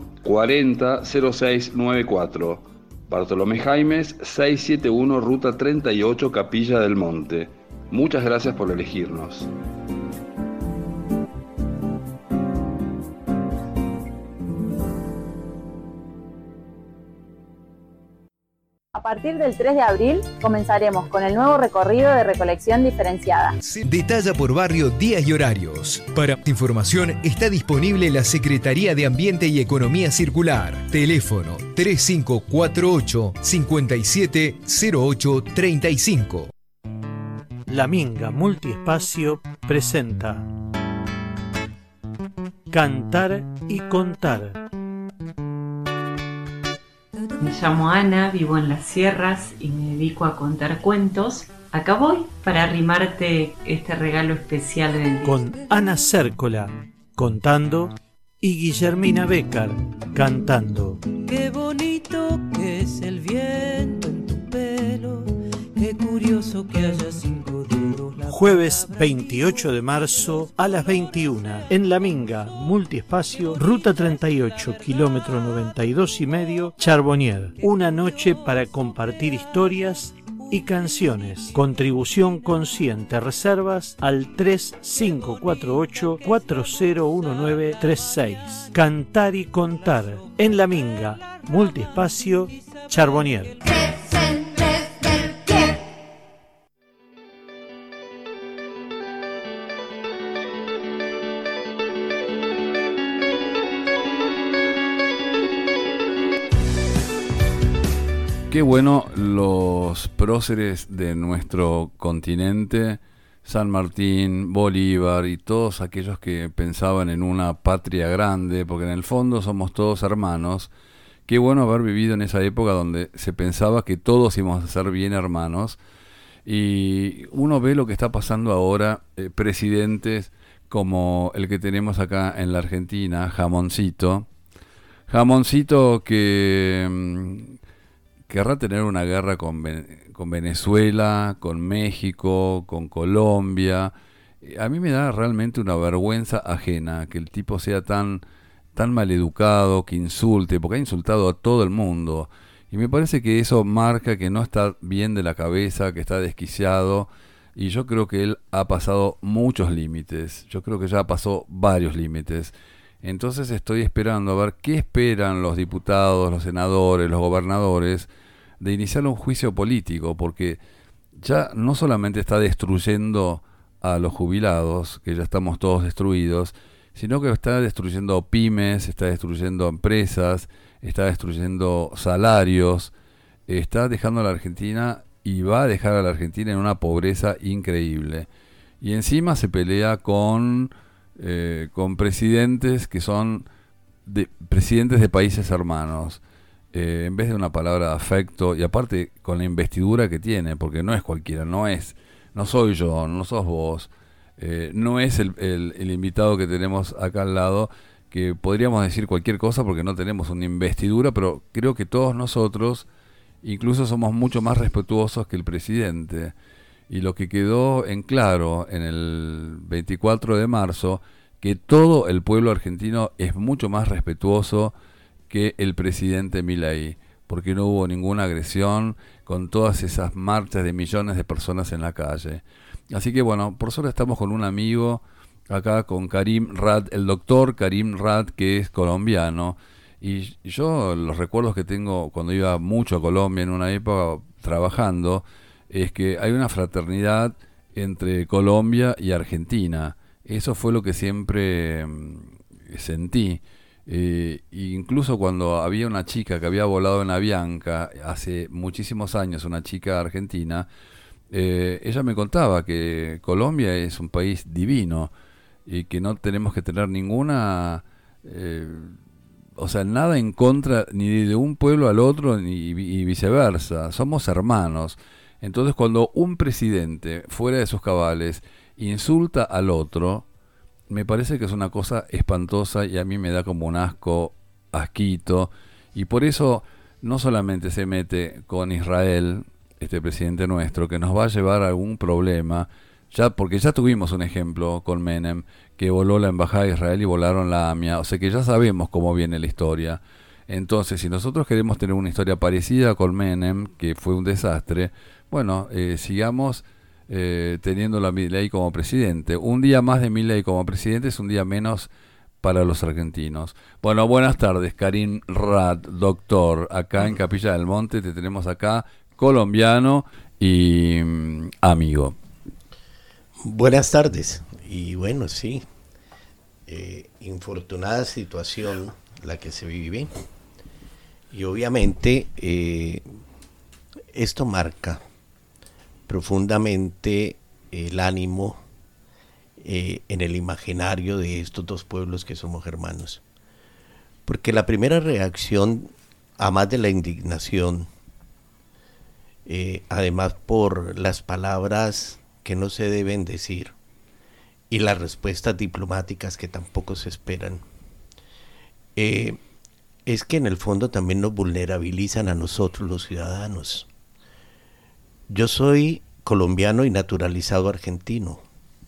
400694. Bartolomé Jaimes 671 Ruta 38 Capilla del Monte. Muchas gracias por elegirnos. A partir del 3 de abril comenzaremos con el nuevo recorrido de recolección diferenciada. Detalla por barrio días y horarios. Para información está disponible la Secretaría de Ambiente y Economía Circular. Teléfono 3548 570835. La Minga Multiespacio presenta Cantar y Contar. Me llamo Ana, vivo en las sierras y me dedico a contar cuentos. Acá voy para arrimarte este regalo especial del día. Con Ana Cércola contando y Guillermina Bécar cantando. Qué bonito que es el viento en tu pelo, qué curioso que haya 5 dedos. Jueves 28 de marzo a las 21 en La Minga Multiespacio, Ruta 38, kilómetro 92,5, Charbonnier. Una noche para compartir historias y canciones. Contribución consciente. Reservas al 3548 401936. Cantar y Contar en La Minga Multiespacio, Charbonnier. Qué bueno los próceres de nuestro continente, San Martín, Bolívar y todos aquellos que pensaban en una patria grande, porque en el fondo somos todos hermanos. Qué bueno haber vivido en esa época donde se pensaba que todos íbamos a ser bien hermanos. Y uno ve lo que está pasando ahora, presidentes como el que tenemos acá en la Argentina, Jamoncito que querrá tener una guerra con Venezuela, con México, con Colombia. A mí me da realmente una vergüenza ajena que el tipo sea tan maleducado, que insulte, porque ha insultado a todo el mundo. Y me parece que eso marca que no está bien de la cabeza, que está desquiciado. Y yo creo que él ha pasado muchos límites. Yo creo que ya pasó varios límites. Entonces estoy esperando a ver qué esperan los diputados, los senadores, los gobernadores de iniciar un juicio político, porque ya no solamente está destruyendo a los jubilados, que ya estamos todos destruidos, sino que está destruyendo pymes, está destruyendo empresas, está destruyendo salarios, está dejando a la Argentina y va a dejar a la Argentina en una pobreza increíble. Y encima se pelea con presidentes que son presidentes de países hermanos, en vez de una palabra de afecto, y aparte con la investidura que tiene, porque no es cualquiera, no soy yo, no sos vos, no es el invitado que tenemos acá al lado, que podríamos decir cualquier cosa porque no tenemos una investidura, pero creo que todos nosotros incluso somos mucho más respetuosos que el presidente. Y lo que quedó en claro en el 24 de marzo, que todo el pueblo argentino es mucho más respetuoso que el presidente Milei, porque no hubo ninguna agresión con todas esas marchas de millones de personas en la calle. Así que bueno, por suerte estamos con un amigo acá, con Karim Rad, el doctor Karim Rad, que es colombiano. Y yo los recuerdos que tengo cuando iba mucho a Colombia en una época trabajando, es que hay una fraternidad entre Colombia y Argentina. Eso fue lo que siempre sentí. Incluso cuando había una chica que había volado en Avianca hace muchísimos años, una chica argentina, ella me contaba que Colombia es un país divino y que no tenemos que tener ninguna, o sea, nada en contra ni de un pueblo al otro y viceversa. Somos hermanos. Entonces, cuando un presidente fuera de sus cabales insulta al otro, me parece que es una cosa espantosa y a mí me da como un asquito, y por eso no solamente se mete con Israel, este presidente nuestro, que nos va a llevar a algún problema, porque ya tuvimos un ejemplo con Menem, que voló la embajada de Israel y volaron la AMIA, o sea que ya sabemos cómo viene la historia. Entonces, si nosotros queremos tener una historia parecida con Menem, que fue un desastre, bueno, sigamos teniendo a Milei como presidente. Un día más de Milei como presidente es un día menos para los argentinos. Bueno, buenas tardes, Karim Rad, doctor, acá en Capilla del Monte, te tenemos acá, colombiano y amigo. Buenas tardes, y bueno, sí, infortunada situación la que se vive, y obviamente esto marca profundamente el ánimo en el imaginario de estos dos pueblos que somos hermanos. Porque la primera reacción, además de la indignación, además por las palabras que no se deben decir y las respuestas diplomáticas que tampoco se esperan, es que en el fondo también nos vulnerabilizan a nosotros los ciudadanos. Yo soy colombiano y naturalizado argentino.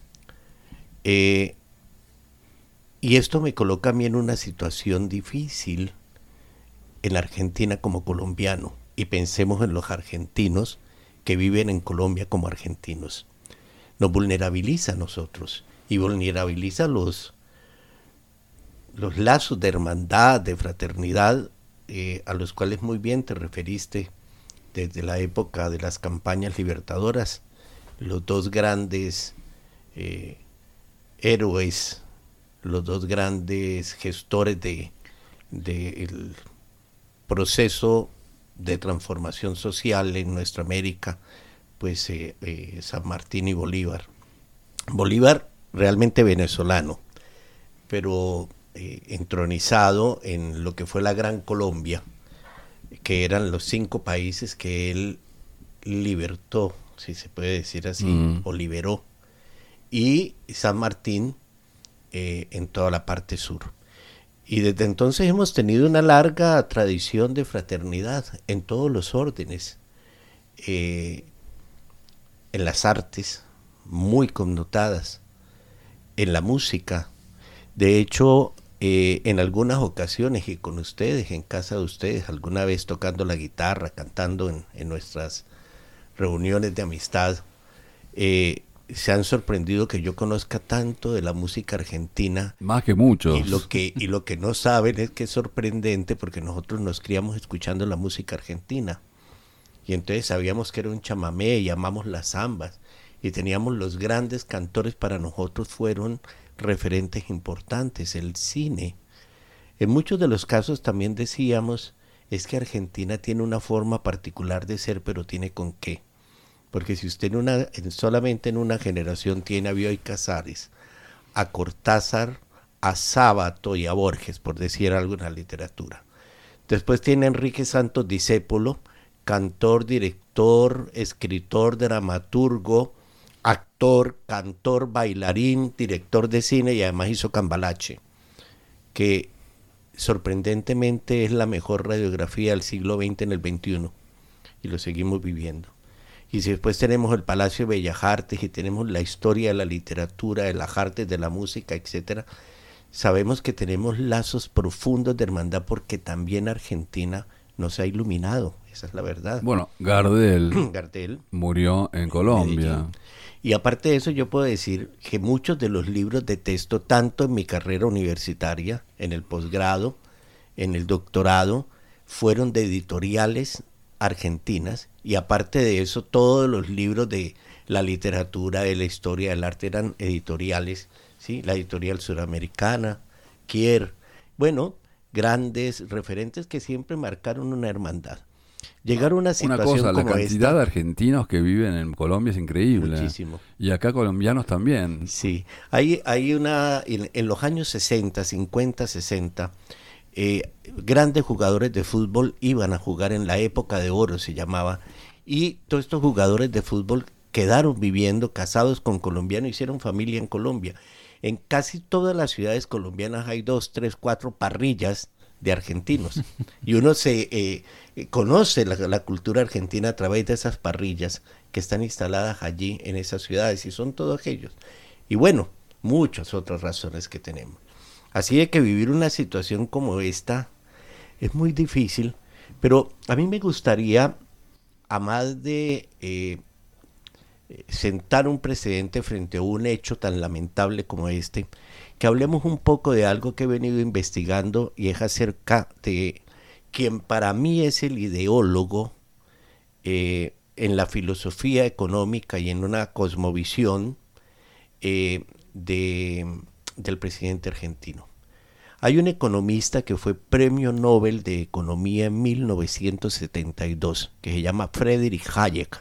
Y esto me coloca a mí en una situación difícil en Argentina como colombiano. Y pensemos en los argentinos que viven en Colombia como argentinos. Nos vulnerabiliza a nosotros y vulnerabiliza los lazos de hermandad, de fraternidad, a los cuales muy bien te referiste desde la época de las campañas libertadoras. Los dos grandes héroes, los dos grandes gestores del proceso de transformación social en nuestra América, pues San Martín y Bolívar. Bolívar realmente venezolano, pero entronizado en lo que fue la Gran Colombia, que eran los 5 países que él libertó, si se puede decir así, o liberó, y San Martín en toda la parte sur. Y desde entonces hemos tenido una larga tradición de fraternidad en todos los órdenes, en las artes muy connotadas, en la música. De hecho, en algunas ocasiones y con ustedes, en casa de ustedes, alguna vez tocando la guitarra, cantando en nuestras reuniones de amistad, se han sorprendido que yo conozca tanto de la música argentina. Más que muchos. Y lo que no saben es que es sorprendente, porque nosotros nos criamos escuchando la música argentina. Y entonces sabíamos que era un chamamé y amamos las zambas. Y teníamos los grandes cantores, para nosotros fueron referentes importantes, el cine. En muchos de los casos también decíamos, es que Argentina tiene una forma particular de ser, pero tiene con qué. Porque si usted solamente en una generación tiene a Bioy Casares, a Cortázar, a Sábato y a Borges, por decir algo en la literatura. Después tiene a Enrique Santos Discépolo, cantor, director, escritor, dramaturgo, actor, cantor, bailarín, director de cine y además hizo cambalache. que sorprendentemente es la mejor radiografía del siglo XX en el XXI, y lo seguimos viviendo. Y si después tenemos el Palacio de Bellas Artes y tenemos la historia de la literatura, de las artes, de la música, etcétera, sabemos que tenemos lazos profundos de hermandad porque también Argentina nos ha iluminado, esa es la verdad. Bueno, Gardel, Gardel murió en Colombia. Medellín. Y aparte de eso yo puedo decir que muchos de los libros de texto, tanto en mi carrera universitaria, en el posgrado, en el doctorado, fueron de editoriales argentinas, y aparte de eso todos los libros de la literatura, de la historia del arte eran editoriales, ¿sí? La editorial suramericana, Kier, bueno, grandes referentes que siempre marcaron una hermandad. Llegar a una situación una cosa, la como cantidad esta, de argentinos que viven en Colombia es increíble. Muchísimo. Y acá colombianos también. Sí, hay una, en los años 60, 50, 60, grandes jugadores de fútbol iban a jugar en la época de oro, se llamaba, y todos estos jugadores de fútbol quedaron viviendo, casados con colombianos, hicieron familia en Colombia. En casi todas las ciudades colombianas hay 2, 3, 4 parrillas de argentinos, y uno se conoce la cultura argentina a través de esas parrillas que están instaladas allí en esas ciudades, y son todos ellos. Y bueno, muchas otras razones que tenemos. Así de que vivir una situación como esta es muy difícil, pero a mí me gustaría, a más de sentar un precedente frente a un hecho tan lamentable como este, que hablemos un poco de algo que he venido investigando, y es acerca de quien para mí es el ideólogo en la filosofía económica y en una cosmovisión del presidente argentino. Hay un economista que fue premio Nobel de Economía en 1972, que se llama Friedrich Hayek.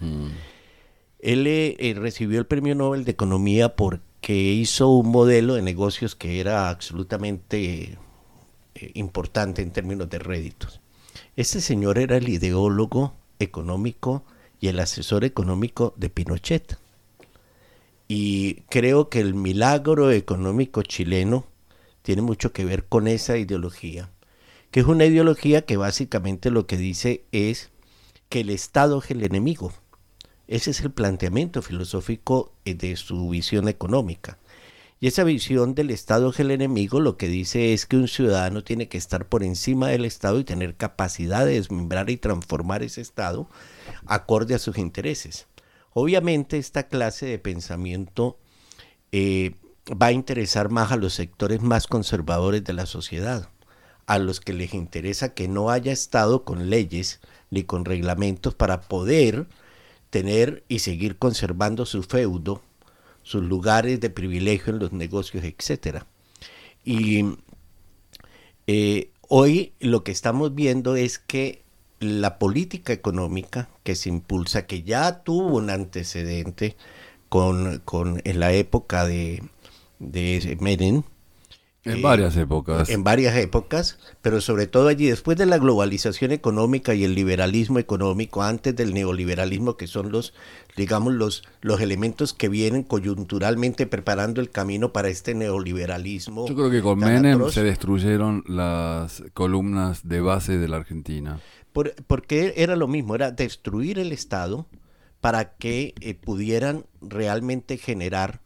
Él recibió el premio Nobel de Economía porque hizo un modelo de negocios que era absolutamente importante en términos de réditos. Este señor era el ideólogo económico y el asesor económico de Pinochet. Y creo que el milagro económico chileno tiene mucho que ver con esa ideología, que es una ideología que básicamente lo que dice es que el Estado es el enemigo. Ese es el planteamiento filosófico de su visión económica. Y esa visión del Estado es el enemigo lo que dice es que un ciudadano tiene que estar por encima del Estado y tener capacidad de desmembrar y transformar ese Estado acorde a sus intereses. Obviamente esta clase de pensamiento va a interesar más a los sectores más conservadores de la sociedad, a los que les interesa que no haya Estado con leyes ni con reglamentos para poder tener y seguir conservando su feudo, sus lugares de privilegio en los negocios, etcétera. Y hoy lo que estamos viendo es que la política económica que se impulsa, que ya tuvo un antecedente en la época de Menem, en varias épocas. En varias épocas, pero sobre todo allí, después de la globalización económica y el liberalismo económico, antes del neoliberalismo, que son los elementos que vienen coyunturalmente preparando el camino para este neoliberalismo. Yo creo que con Menem se destruyeron las columnas de base de la Argentina. Porque era lo mismo, era destruir el Estado para que pudieran realmente generar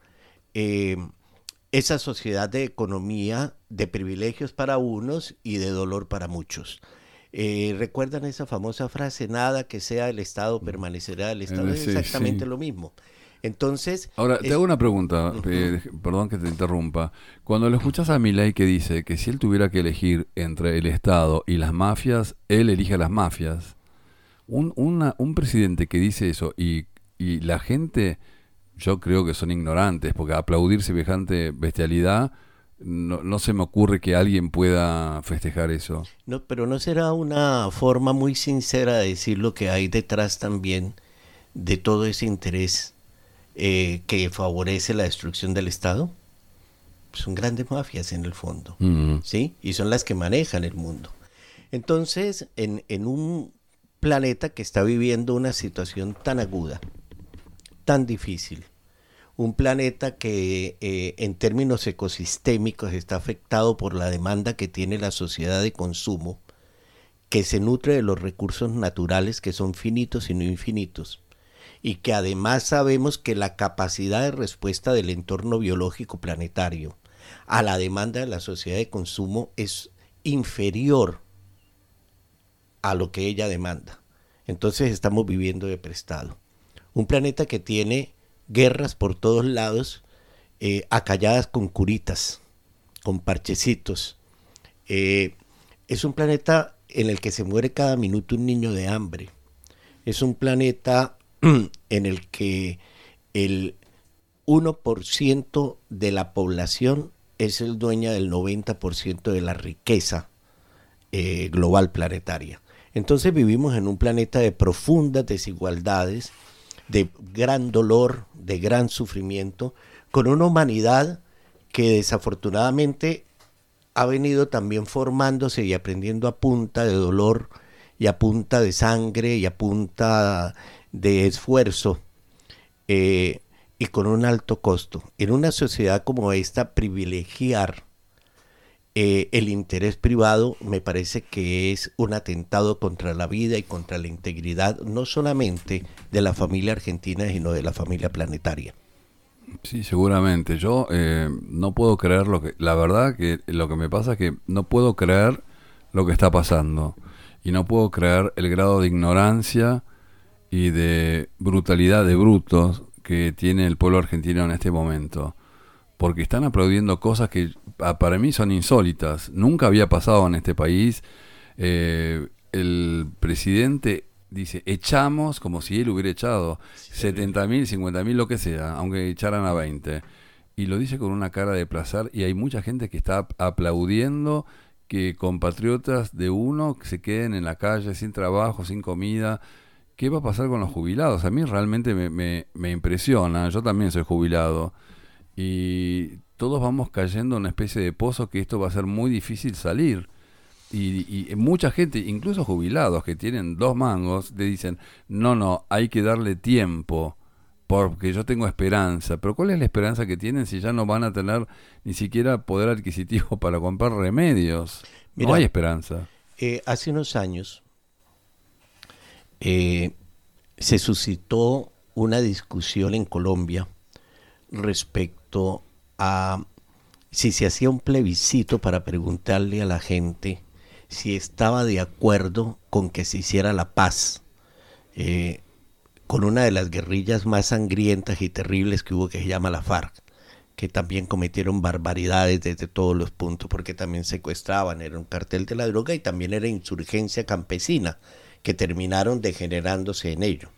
esa sociedad de economía, de privilegios para unos y de dolor para muchos. ¿Recuerdan esa famosa frase? Nada que sea el Estado permanecerá el Estado. Es exactamente lo mismo. Entonces... Ahora, te hago una pregunta, perdón que te interrumpa. Cuando lo escuchas a Milei que dice que si él tuviera que elegir entre el Estado y las mafias, él elige a las mafias. Un presidente que dice eso y la gente... Yo creo que son ignorantes, porque aplaudir semejante bestialidad, no se me ocurre que alguien pueda festejar eso. No, pero ¿no será una forma muy sincera de decir lo que hay detrás también de todo ese interés que favorece la destrucción del Estado? Son grandes mafias en el fondo, ¿sí? Y son las que manejan el mundo. Entonces, en un planeta que está viviendo una situación tan aguda, tan difícil, un planeta que en términos ecosistémicos está afectado por la demanda que tiene la sociedad de consumo, que se nutre de los recursos naturales que son finitos y no infinitos, y que además sabemos que la capacidad de respuesta del entorno biológico planetario a la demanda de la sociedad de consumo es inferior a lo que ella demanda. Entonces estamos viviendo de prestado. Un planeta que tiene guerras por todos lados, acalladas con curitas, con parchecitos. Es un planeta en el que se muere cada minuto un niño de hambre. Es un planeta en el que el 1% de la población es el dueño del 90% de la riqueza global planetaria. Entonces vivimos en un planeta de profundas desigualdades, de gran dolor, de gran sufrimiento, con una humanidad que desafortunadamente ha venido también formándose y aprendiendo a punta de dolor y a punta de sangre y a punta de esfuerzo y con un alto costo. En una sociedad como esta, privilegiar el interés privado me parece que es un atentado contra la vida y contra la integridad, no solamente de la familia argentina, sino de la familia planetaria. Sí, seguramente. Yo no puedo creer la verdad que lo que me pasa es que no puedo creer lo que está pasando y no puedo creer el grado de ignorancia y de brutalidad de brutos que tiene el pueblo argentino en este momento, porque están aplaudiendo cosas que para mí son insólitas. Nunca había pasado en este país. El presidente dice, echamos, como si él hubiera echado 70.000, 50.000, lo que sea, aunque echaran a 20. Y lo dice con una cara de placer, y hay mucha gente que está aplaudiendo que compatriotas de uno se queden en la calle sin trabajo, sin comida. ¿Qué va a pasar con los jubilados? A mí realmente me impresiona. Yo también soy jubilado. Y todos vamos cayendo en una especie de pozo que esto va a ser muy difícil salir. Y mucha gente, incluso jubilados que tienen 2 mangos, le dicen, no, hay que darle tiempo, porque yo tengo esperanza. Pero ¿cuál es la esperanza que tienen si ya no van a tener ni siquiera poder adquisitivo para comprar remedios? Mira, no hay esperanza. Hace unos años se suscitó una discusión en Colombia respecto a si se hacía un plebiscito para preguntarle a la gente si estaba de acuerdo con que se hiciera la paz con una de las guerrillas más sangrientas y terribles que hubo, que se llama la FARC, que también cometieron barbaridades desde todos los puntos, porque también secuestraban, era un cartel de la droga y también era insurgencia campesina, que terminaron degenerándose en ello.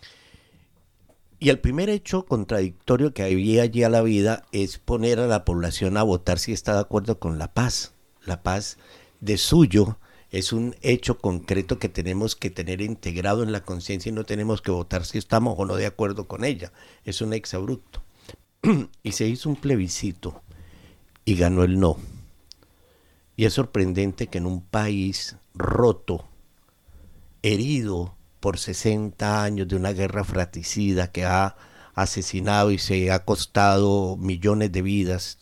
Y el primer hecho contradictorio que había allí a la vida es poner a la población a votar si está de acuerdo con la paz. La paz de suyo es un hecho concreto que tenemos que tener integrado en la conciencia y no tenemos que votar si estamos o no de acuerdo con ella. Es un exabrupto. Y se hizo un plebiscito y ganó el no. Y es sorprendente que en un país roto, herido por 60 años de una guerra fratricida que ha asesinado y se ha costado millones de vidas,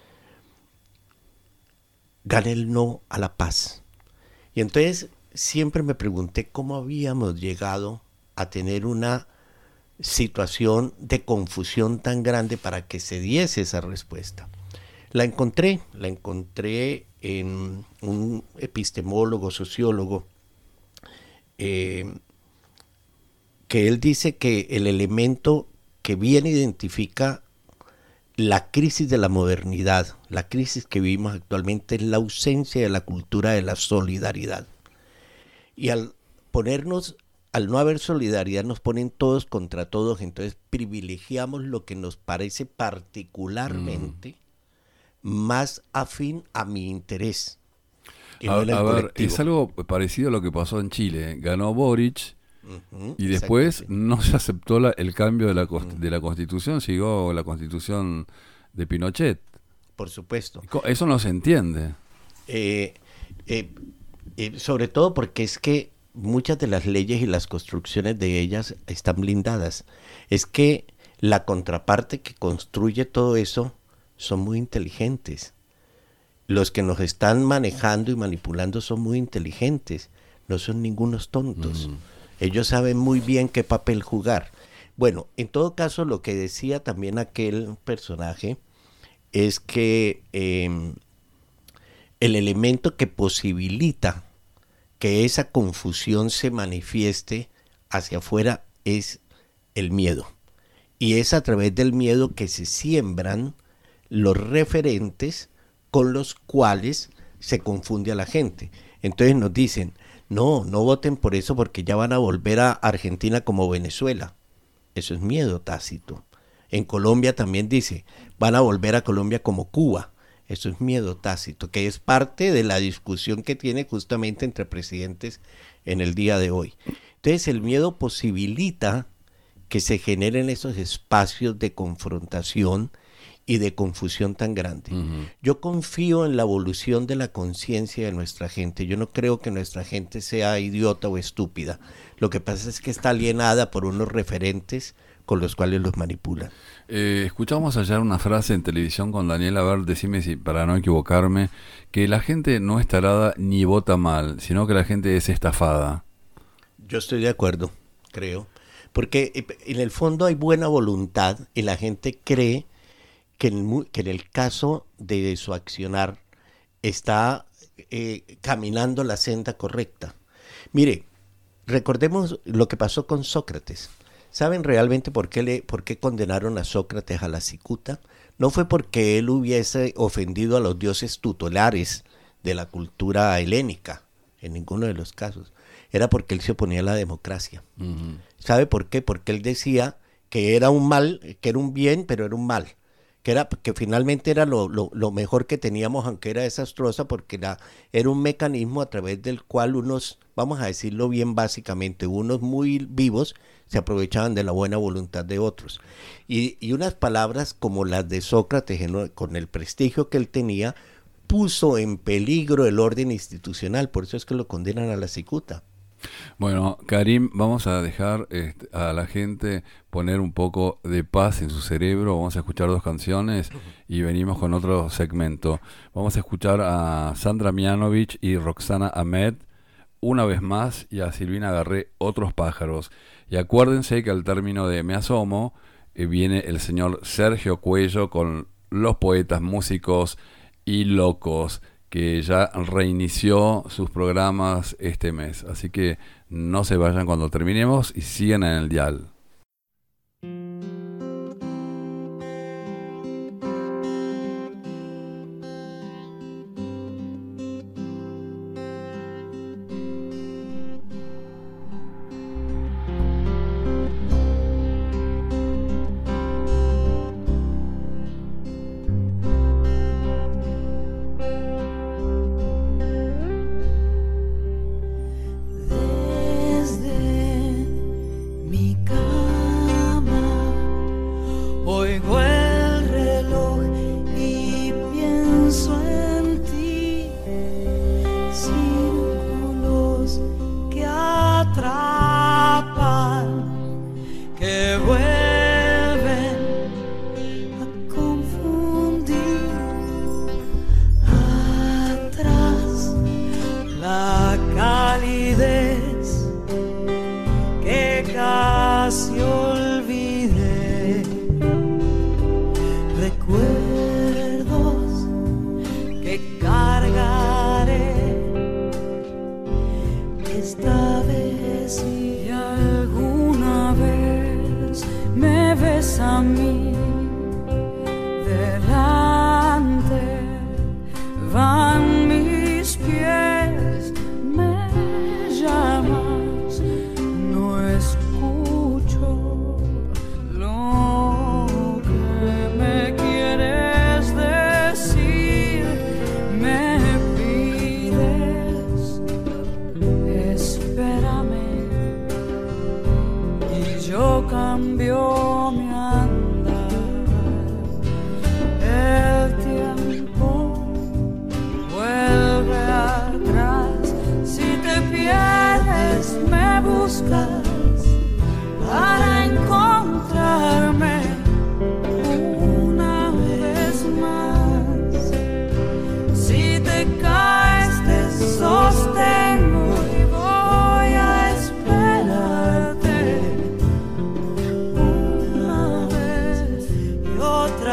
gane el no a la paz. Y entonces siempre me pregunté cómo habíamos llegado a tener una situación de confusión tan grande para que se diese esa respuesta. La encontré en un epistemólogo, sociólogo, que él dice que el elemento que bien identifica la crisis de la modernidad, la crisis que vivimos actualmente, es la ausencia de la cultura de la solidaridad. Y al no haber solidaridad, nos ponen todos contra todos, entonces privilegiamos lo que nos parece particularmente más afín a mi interés. A ver, es algo parecido a lo que pasó en Chile. Ganó Boric y después no se aceptó el cambio de la Constitución, siguió la Constitución de Pinochet. Por supuesto. Eso no se entiende. Sobre todo porque es que muchas de las leyes y las construcciones de ellas están blindadas. Es que la contraparte que construye todo eso son muy inteligentes. Los que nos están manejando y manipulando son muy inteligentes, no son ningunos tontos. Ellos saben muy bien qué papel jugar. Bueno, en todo caso, lo que decía también aquel personaje es que el elemento que posibilita que esa confusión se manifieste hacia afuera es el miedo. Y es a través del miedo que se siembran los referentes con los cuales se confunde a la gente. Entonces nos dicen, no voten por eso porque ya van a volver a Argentina como Venezuela. Eso es miedo tácito. En Colombia también dice, van a volver a Colombia como Cuba. Eso es miedo tácito, que es parte de la discusión que tiene justamente entre presidentes en el día de hoy. Entonces el miedo posibilita que se generen esos espacios de confrontación y de confusión tan grande. Yo confío en la evolución de la conciencia de nuestra gente. Yo no creo que nuestra gente sea idiota o estúpida. Lo que pasa es que está alienada por unos referentes con los cuales los manipulan. Escuchamos ayer una frase en televisión con Daniel, a ver, decime si para no equivocarme, que la gente no es tarada ni vota mal, sino que la gente es estafada. Yo estoy de acuerdo, creo. Porque en el fondo hay buena voluntad y la gente cree que en el caso de su accionar está caminando la senda correcta. Mire, recordemos lo que pasó con Sócrates. ¿Saben realmente por qué condenaron a Sócrates a la cicuta? No fue porque él hubiese ofendido a los dioses tutelares de la cultura helénica, en ninguno de los casos. Era porque él se oponía a la democracia. ¿Sabe por qué? Porque él decía que era un mal, que era un bien, pero era un mal. Que finalmente era lo mejor que teníamos, aunque era desastrosa, porque era un mecanismo a través del cual unos, vamos a decirlo bien básicamente, unos muy vivos se aprovechaban de la buena voluntad de otros. Y unas palabras como las de Sócrates, con el prestigio que él tenía, puso en peligro el orden institucional, por eso es que lo condenan a la cicuta. Bueno, Karim, vamos a dejar a la gente poner un poco de paz en su cerebro. Vamos a escuchar 2 canciones y venimos con otro segmento. Vamos a escuchar a Sandra Mianovich y Roxana Ahmed, Una vez más, y a Silvina Garré, Otros pájaros. Y acuérdense que al término de Me asomo viene el señor Sergio Cuello con Los poetas, músicos y locos, que ya reinició sus programas este mes. Así que no se vayan cuando terminemos y sigan en el dial.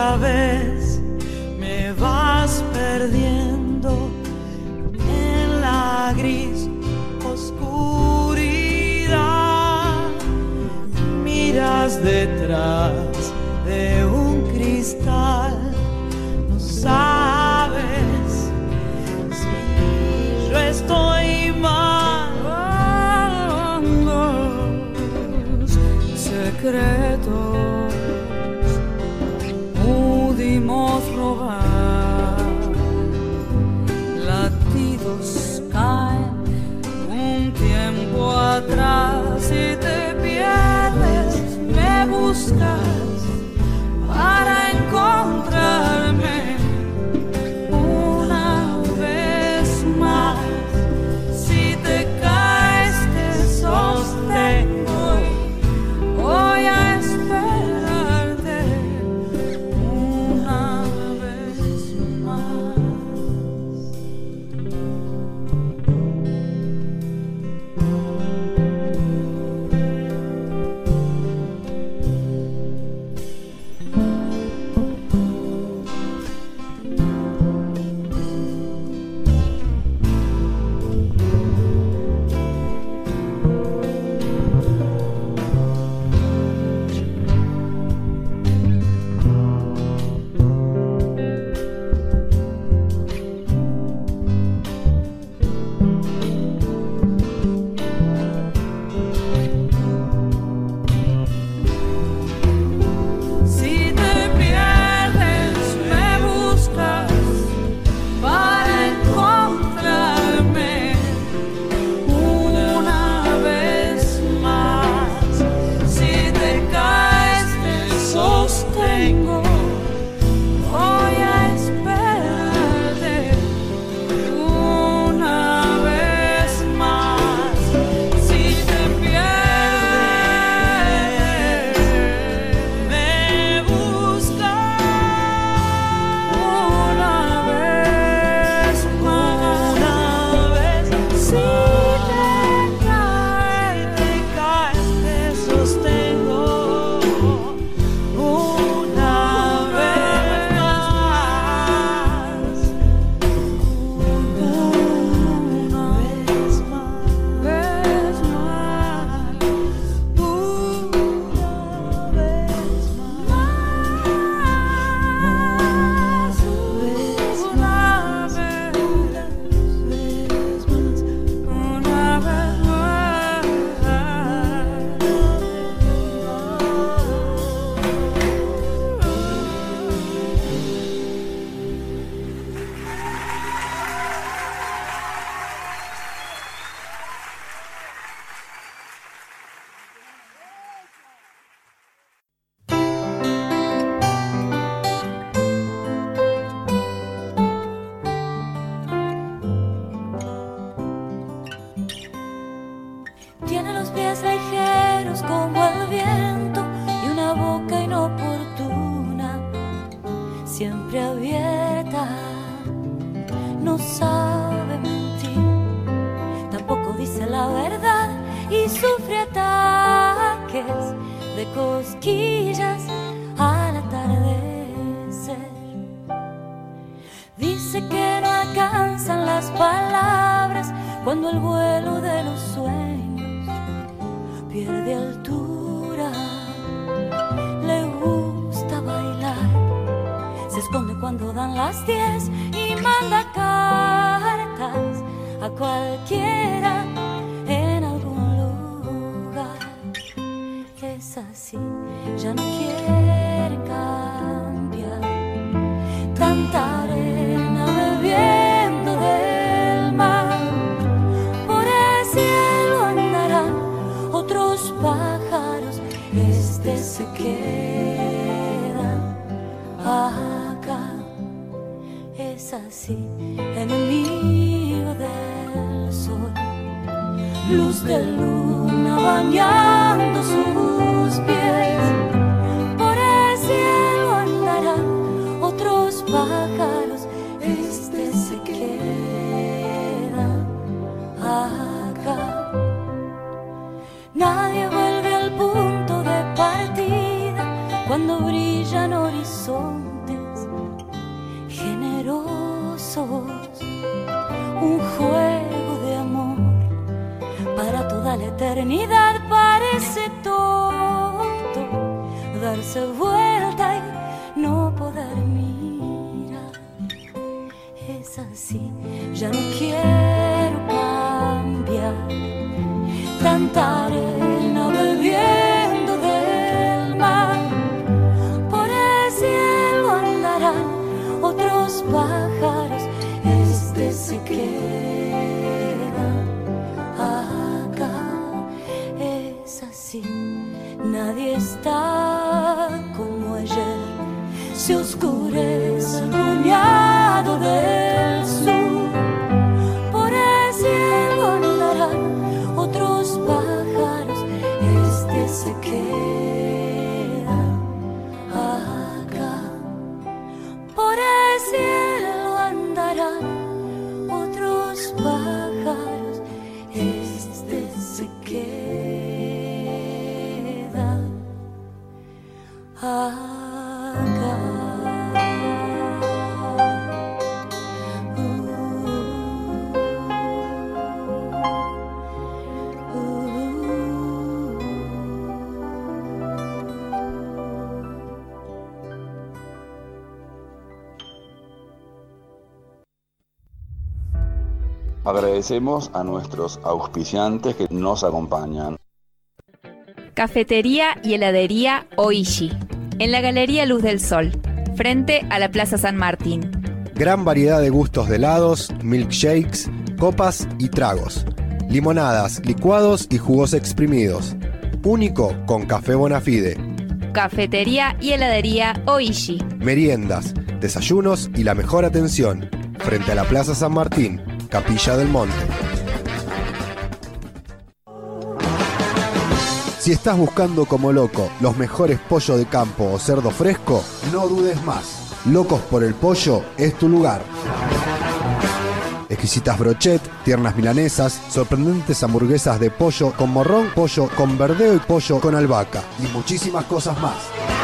Cada vez me vas perdiendo en la gris oscuridad. Miras detrás de un cristal, no sabes si yo estoy mal. Secretos pudimos robar, latidos caen un tiempo atrás y te pierdes, me buscas para encontrarme una vez más. Si te caes te sostengo y voy a esperarte una vez más. Si te pierdes, me buscas para encontrarme una vez más. Si te caes, te sostengo, voy a esperarte una vez más. Si te pierdes, me buscas una vez más. Si te caes, te sostengo una vez más. Una vez más. Tiene los pies ligeros como el viento y una boca inoportuna, siempre abierta. No sabe mentir, tampoco dice la verdad y sufre ataques de cosquillas al atardecer. Dice que no alcanzan las palabras cuando el vuelo de los sueños pierde altura. Le gusta bailar, se esconde cuando dan las 10 y manda cartas a cualquiera en algún lugar. Es así, ya no quiere cambiar. Tanta arena bebiendo del mar, por el cielo andarán otros pájaros, este se queda acá. Es así, enemigo del sol, luz de luna bañando sus pies. Por el cielo andarán otros pájaros, este se queda acá. Nadie vuelve al punto de partida cuando brillan horizontes sos un juego de amor para toda la eternidad. Parece todo darse vuelta y no poder mirar. Es así, ya no quiero cambiar. Tanta arena bebiendo del mar, por el cielo andarán otros pájaros. Este se queda acá. Es así, nadie está como ayer. Se oscurece el puñado del sur, por el cielo andarán otros pájaros. Este se queda acá. Por el cielo andarán otros pájaros. Este se queda acá. Agradecemos a nuestros auspiciantes que nos acompañan. Cafetería y heladería Oishi, en la Galería Luz del Sol, frente a la Plaza San Martín. Gran variedad de gustos de helados, milkshakes, copas y tragos. Limonadas, licuados y jugos exprimidos. Único con Café Bonafide. Cafetería y heladería Oishi. Meriendas, desayunos y la mejor atención. Frente a la Plaza San Martín, Capilla del Monte. Si estás buscando como loco los mejores pollos de campo o cerdo fresco, no dudes más. Locos por el Pollo es tu lugar. Exquisitas brochet, tiernas milanesas, sorprendentes hamburguesas de pollo con morrón, pollo con verdeo y pollo con albahaca y muchísimas cosas más.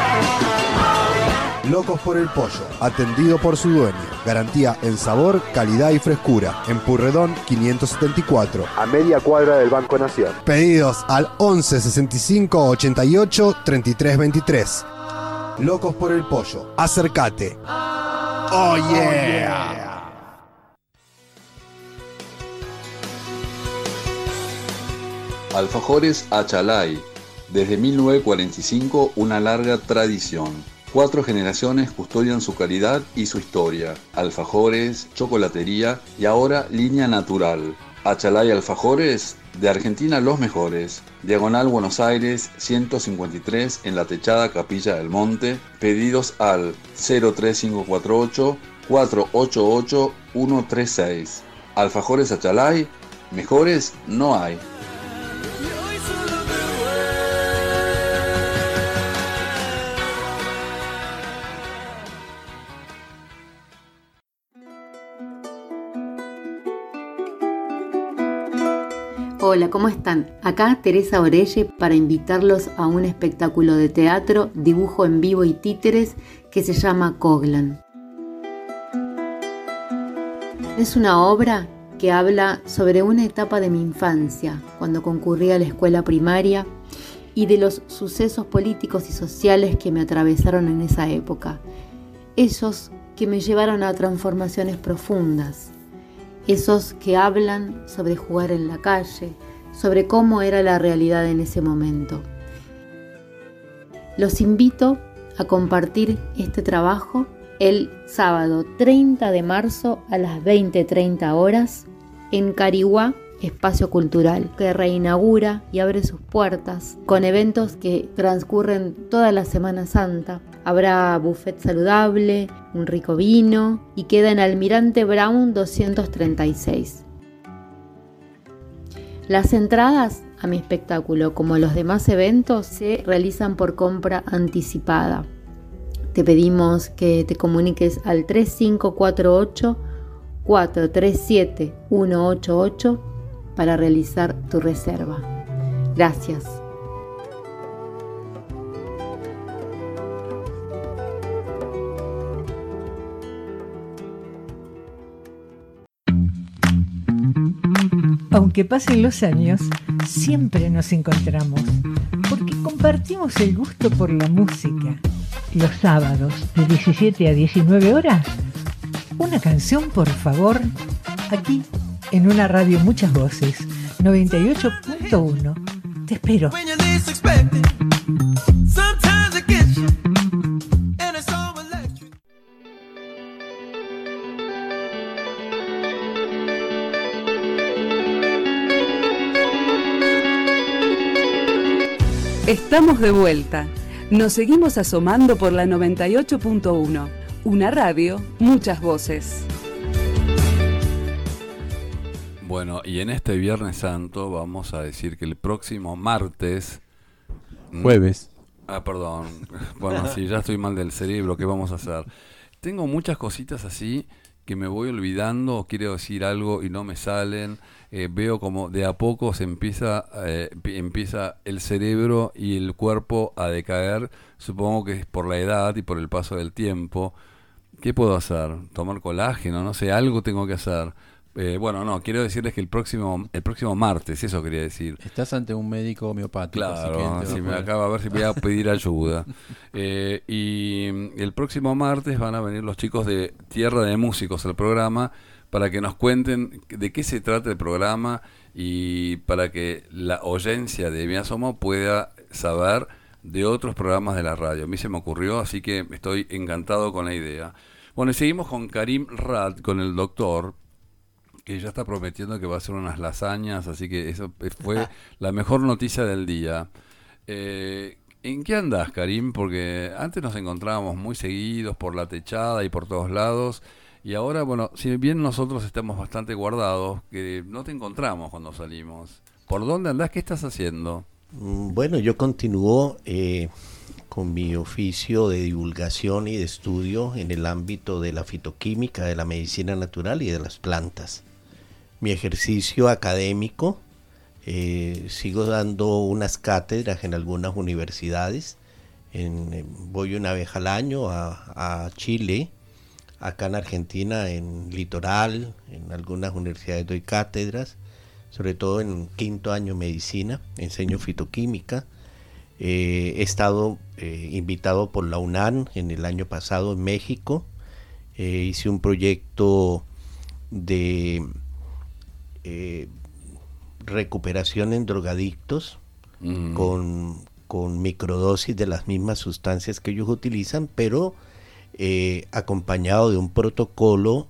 Locos por el Pollo, atendido por su dueño. Garantía en sabor, calidad y frescura. En Purredón 574, a media cuadra del Banco Nación. Pedidos al 11 65 88 33 23. Locos por el Pollo, acércate. Oh yeah. Alfajores Achalay. Desde 1945, una larga tradición. 4 generaciones custodian su calidad y su historia. Alfajores, chocolatería y ahora línea natural. Achalay Alfajores, de Argentina los mejores. Diagonal Buenos Aires 153 en la techada Capilla del Monte. Pedidos al 03548 488 136. Alfajores Achalay, mejores no hay. Hola, ¿cómo están? Acá Teresa Orelle para invitarlos a un espectáculo de teatro, dibujo en vivo y títeres que se llama Coglan. Es una obra que habla sobre una etapa de mi infancia, cuando concurría a la escuela primaria, y de los sucesos políticos y sociales que me atravesaron en esa época. Esos que me llevaron a transformaciones profundas. Esos que hablan sobre jugar en la calle, sobre cómo era la realidad en ese momento. Los invito a compartir este trabajo el sábado 30 de marzo a las 20:30 horas en Carihuá, Espacio Cultural, que reinaugura y abre sus puertas con eventos que transcurren toda la Semana Santa. Habrá buffet saludable, un rico vino y queda en Almirante Brown 236. Las entradas a mi espectáculo, como los demás eventos, se realizan por compra anticipada. Te pedimos que te comuniques al 3548 437 188 para realizar tu reserva. Gracias. Aunque pasen los años, siempre nos encontramos, porque compartimos el gusto por la música. Los sábados, de 17 a 19 horas, una canción, por favor, aquí, en una radio Muchas Voces, 98.1. Te espero. Estamos de vuelta. Nos seguimos asomando por la 98.1. Una radio, muchas voces. Bueno, y en este Viernes Santo vamos a decir que el próximo martes... Jueves. Perdón. Bueno, sí, ya estoy mal del cerebro. ¿Qué vamos a hacer? Tengo muchas cositas así que me voy olvidando o quiero decir algo y no me salen. Veo como de a poco se empieza el cerebro y el cuerpo a decaer. Supongo que es por la edad y por el paso del tiempo. ¿Qué puedo hacer? ¿Tomar colágeno? No sé, algo tengo que hacer. Bueno, no, quiero decirles que el próximo martes, eso quería decir. Estás ante un médico homeopático. Claro, si me acaba a ver si me voy a pedir ayuda. Y el próximo martes van a venir los chicos de Tierra de Músicos al programa para que nos cuenten de qué se trata el programa y para que la oyencia de Me Asomo pueda saber de otros programas de la radio. A mí se me ocurrió, así que estoy encantado con la idea. Bueno, y seguimos con Karim Rad, con el doctor, que ya está prometiendo que va a hacer unas lasañas, así que eso fue la mejor noticia del día. ¿En qué andás, Karim? Porque antes nos encontrábamos muy seguidos por la techada y por todos lados, y ahora, bueno, si bien nosotros estamos bastante guardados, que no te encontramos cuando salimos. ¿Por dónde andás? ¿Qué estás haciendo? Bueno, yo continúo con mi oficio de divulgación y de estudio en el ámbito de la fitoquímica, de la medicina natural y de las plantas. Mi ejercicio académico, sigo dando unas cátedras en algunas universidades. Voy una vez al año a Chile, acá en Argentina, en Litoral, en algunas universidades doy cátedras, sobre todo en quinto año medicina, enseño fitoquímica. He estado invitado por la UNAM en el año pasado en México. Hice un proyecto de recuperación en drogadictos con microdosis de las mismas sustancias que ellos utilizan, pero acompañado de un protocolo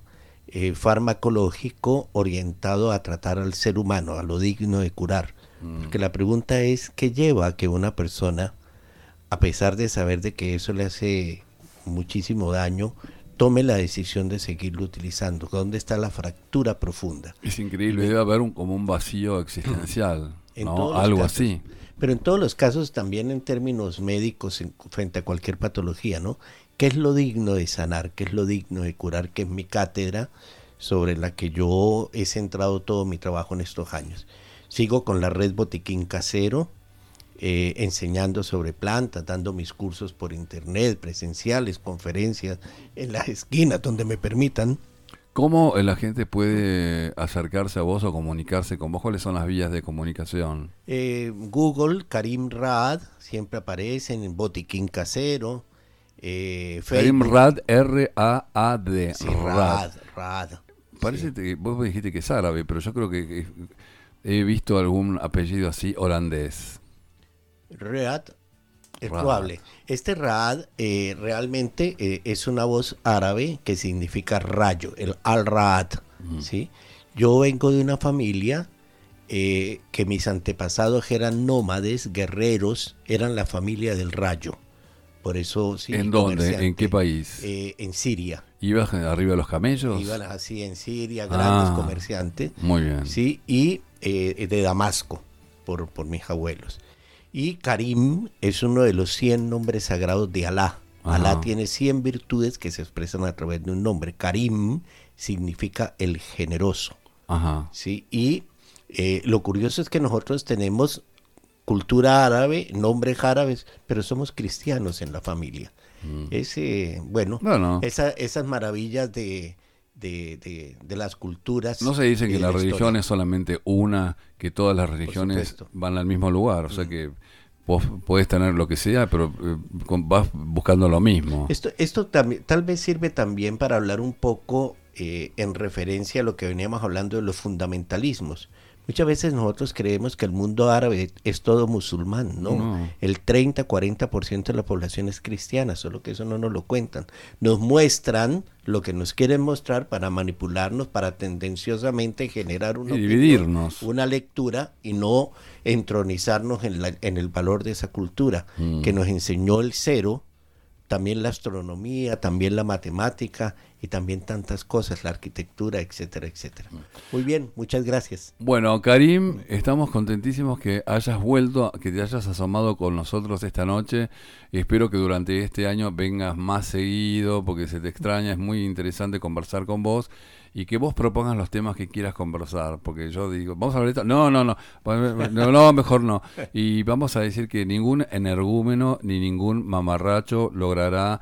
farmacológico orientado a tratar al ser humano, a lo digno de curar. Porque la pregunta es, ¿qué lleva a que una persona, a pesar de saber de que eso le hace muchísimo daño, tome la decisión de seguirlo utilizando? ¿Dónde está la fractura profunda? Es increíble, debe haber como un vacío existencial, ¿no? Algo casos, así. Pero en todos los casos, también en términos médicos, frente a cualquier patología, ¿no? ¿Qué es lo digno de sanar? ¿Qué es lo digno de curar? Que es mi cátedra sobre la que yo he centrado todo mi trabajo en estos años. Sigo con la red Botiquín Casero, enseñando sobre plantas, dando mis cursos por internet, presenciales, conferencias, en las esquinas donde me permitan. ¿Cómo la gente puede acercarse a vos o comunicarse con vos? ¿Cuáles son las vías de comunicación? Google, Karim Rad, siempre aparecen en Botiquín Casero. Karim Rad, R-A-A-D. Sí, Rad. Parece que vos dijiste que es árabe, pero yo creo que he visto algún apellido así holandés. Rad, es probable. Este Rad realmente es una voz árabe que significa rayo, el Al-Rad, ¿sí? Yo vengo de una familia que mis antepasados eran nómades, guerreros, eran la familia del rayo. Por eso sí. ¿En dónde? ¿En qué país? En Siria. ¿Ibas arriba de los camellos? Iban así en Siria, grandes comerciantes. Muy bien. Sí, y de Damasco, por mis abuelos. Y Karim es uno de los 100 nombres sagrados de Alá. Alá tiene 100 virtudes que se expresan a través de un nombre. Karim significa el generoso. ¿Sí? Y lo curioso es que nosotros tenemos cultura árabe, nombres árabes, pero somos cristianos en la familia. Esas maravillas de de las culturas. No se dice y que de la religión historia. es solamente una, que todas las religiones van al mismo lugar, o sea que vos podés tener lo que sea, pero vas buscando lo mismo. Esto también, tal vez sirve también para hablar un poco en referencia a lo que veníamos hablando de los fundamentalismos. Muchas veces nosotros creemos que el mundo árabe es todo musulmán, ¿no? El 30-40% de la población es cristiana, solo que eso no nos lo cuentan. Nos muestran lo que nos quieren mostrar para manipularnos, para tendenciosamente generar una opinión, dividirnos, una lectura y no entronizarnos en el valor de esa cultura que nos enseñó el cero, también la astronomía, también la matemática y también tantas cosas, la arquitectura, etcétera, etcétera. Muy bien, muchas gracias. Bueno, Karim, estamos contentísimos que hayas vuelto, que te hayas asomado con nosotros esta noche. Espero que durante este año vengas más seguido, porque se te extraña, es muy interesante conversar con vos y que vos propongas los temas que quieras conversar, porque yo digo, vamos a hablar de esto, no, mejor no. Y vamos a decir que ningún energúmeno ni ningún mamarracho logrará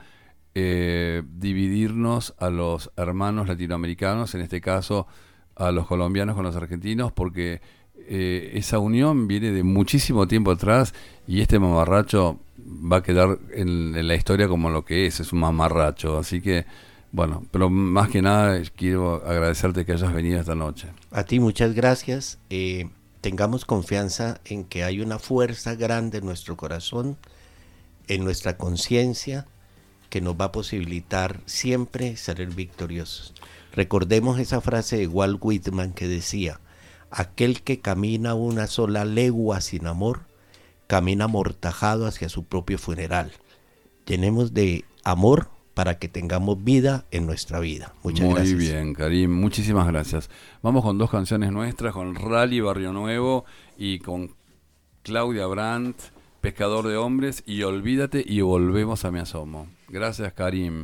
dividirnos a los hermanos latinoamericanos, en este caso a los colombianos con los argentinos, porque esa unión viene de muchísimo tiempo atrás y este mamarracho va a quedar en la historia como lo que es un mamarracho, así que bueno, pero más que nada quiero agradecerte que hayas venido esta noche. A ti muchas gracias, tengamos confianza en que hay una fuerza grande en nuestro corazón, en nuestra conciencia, que nos va a posibilitar siempre ser victoriosos. Recordemos esa frase de Walt Whitman que decía: aquel que camina una sola legua sin amor, camina amortajado hacia su propio funeral. Llenemos de amor para que tengamos vida en nuestra vida. Muchas gracias. Muy bien, Karim, muchísimas gracias. Vamos con dos canciones nuestras, con Rally Barrio Nuevo y con Claudia Brandt, Pescador de Hombres, y Olvídate, y volvemos a Me Asomo. Gracias, Karim.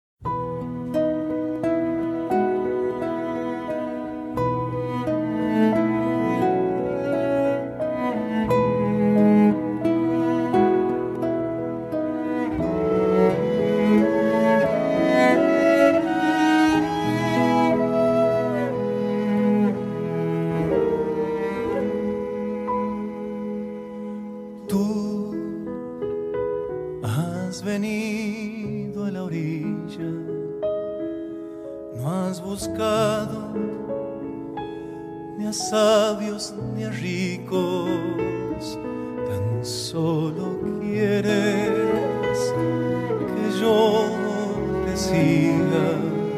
Venido a la orilla, no has buscado ni a sabios ni a ricos, tan solo quieres que yo te siga.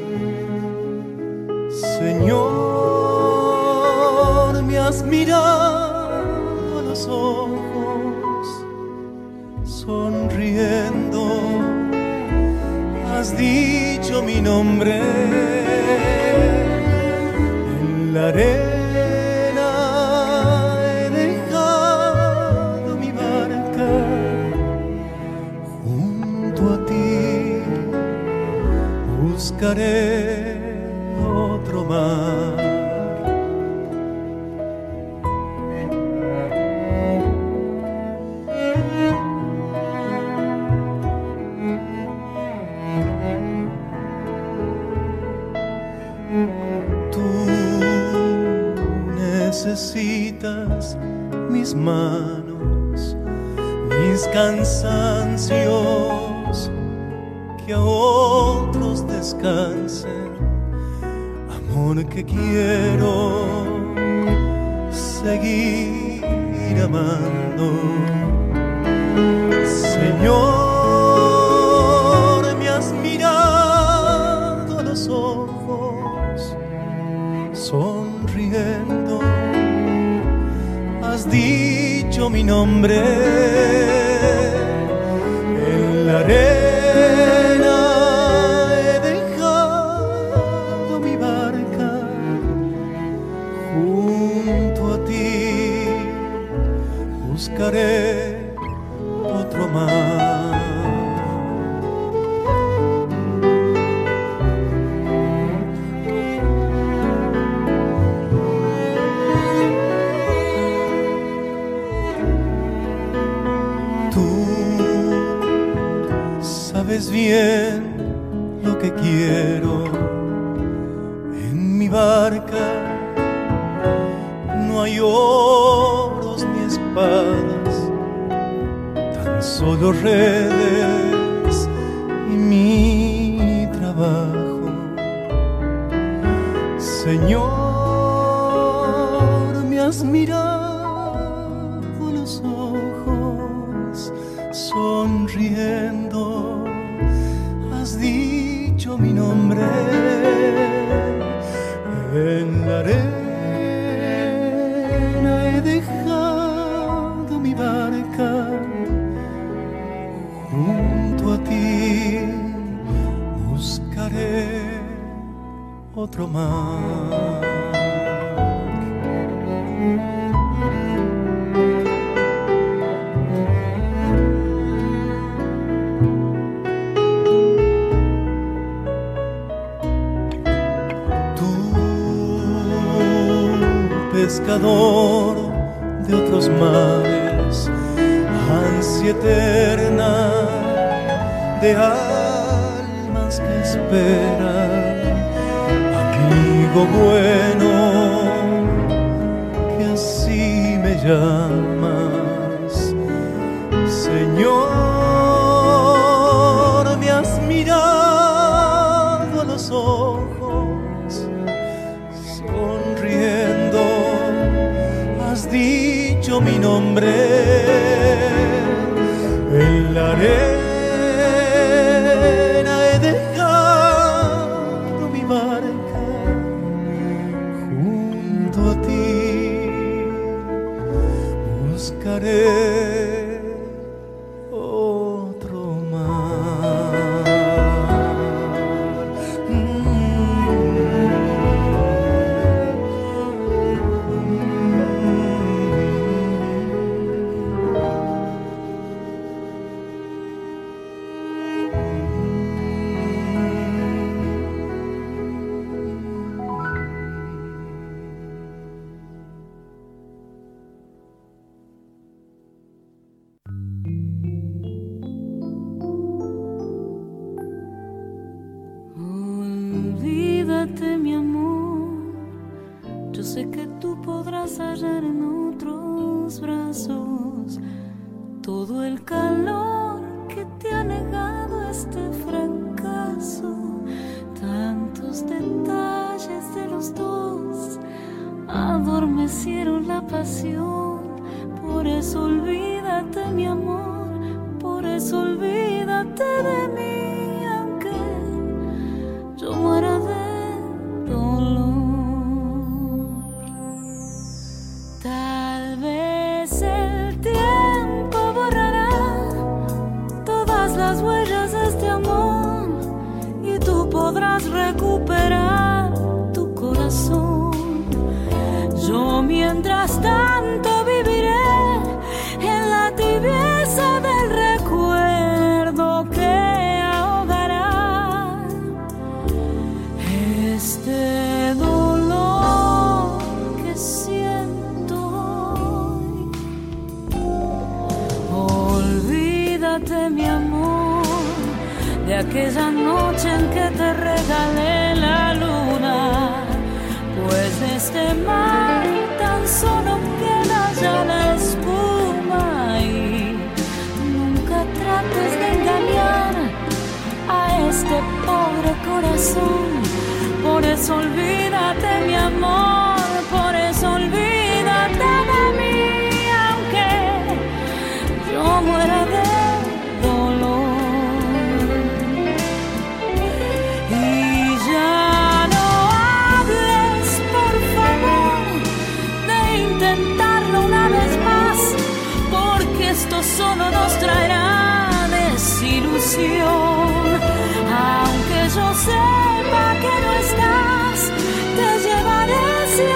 Señor, me has mirado a los ojos, sonriendo, has dicho mi nombre. En la arena he dejado mi barca, junto a ti buscaré otro mar. Necesitas mis manos, mis cansancios, que a otros descansen, amor que quiero seguir amando. Señor, me has mirado a los ojos, sonriendo, has dicho mi nombre. En la arena he dejado mi barca, junto a ti buscaré otro mar. Sabes bien lo que quiero, mi barca no hay oros ni espadas, tan solo redes y mi trabajo. Señor, me has mirado los ojos sonriendo, has dicho mi nombre. En la arena he dejado mi barca, junto a ti buscaré otro mar. Pescador de otros mares, ansia eterna de almas que esperan, amigo bueno, que así me llamas. Señor, me has mirado a los ojos sonriendo, has dicho mi nombre. En la arena he dejado mi barca, junto a ti buscaré otro mar. Olvídate, mi amor, yo sé que tú podrás hallar en otros brazos todo el calor que te ha negado este fracaso. Tantos detalles de los dos adormecieron la pasión. Por eso olvídate, mi amor, por eso olvídate de mí, aunque yo muera de dolor. Tal vez el tiempo borrará todas las huellas de este amor y tú podrás recuperar tu corazón. Yo mientras tanto viviré en la tibieza del recuerdo que ahogará este dolor que siento hoy. Olvídate, mi amor, de aquella noche en que te regalé la luna, pues de este mar tan solo queda ya la espuma y nunca trates de engañar a este pobre corazón. Por eso olvídate, mi amor, por eso olvídate de mí, aunque yo muera de dolor. Y ya no hables, por favor, de intentarlo una vez más, porque esto solo nos traerá desilusión. Aunque yo sepa que no estás, te llevaré siempre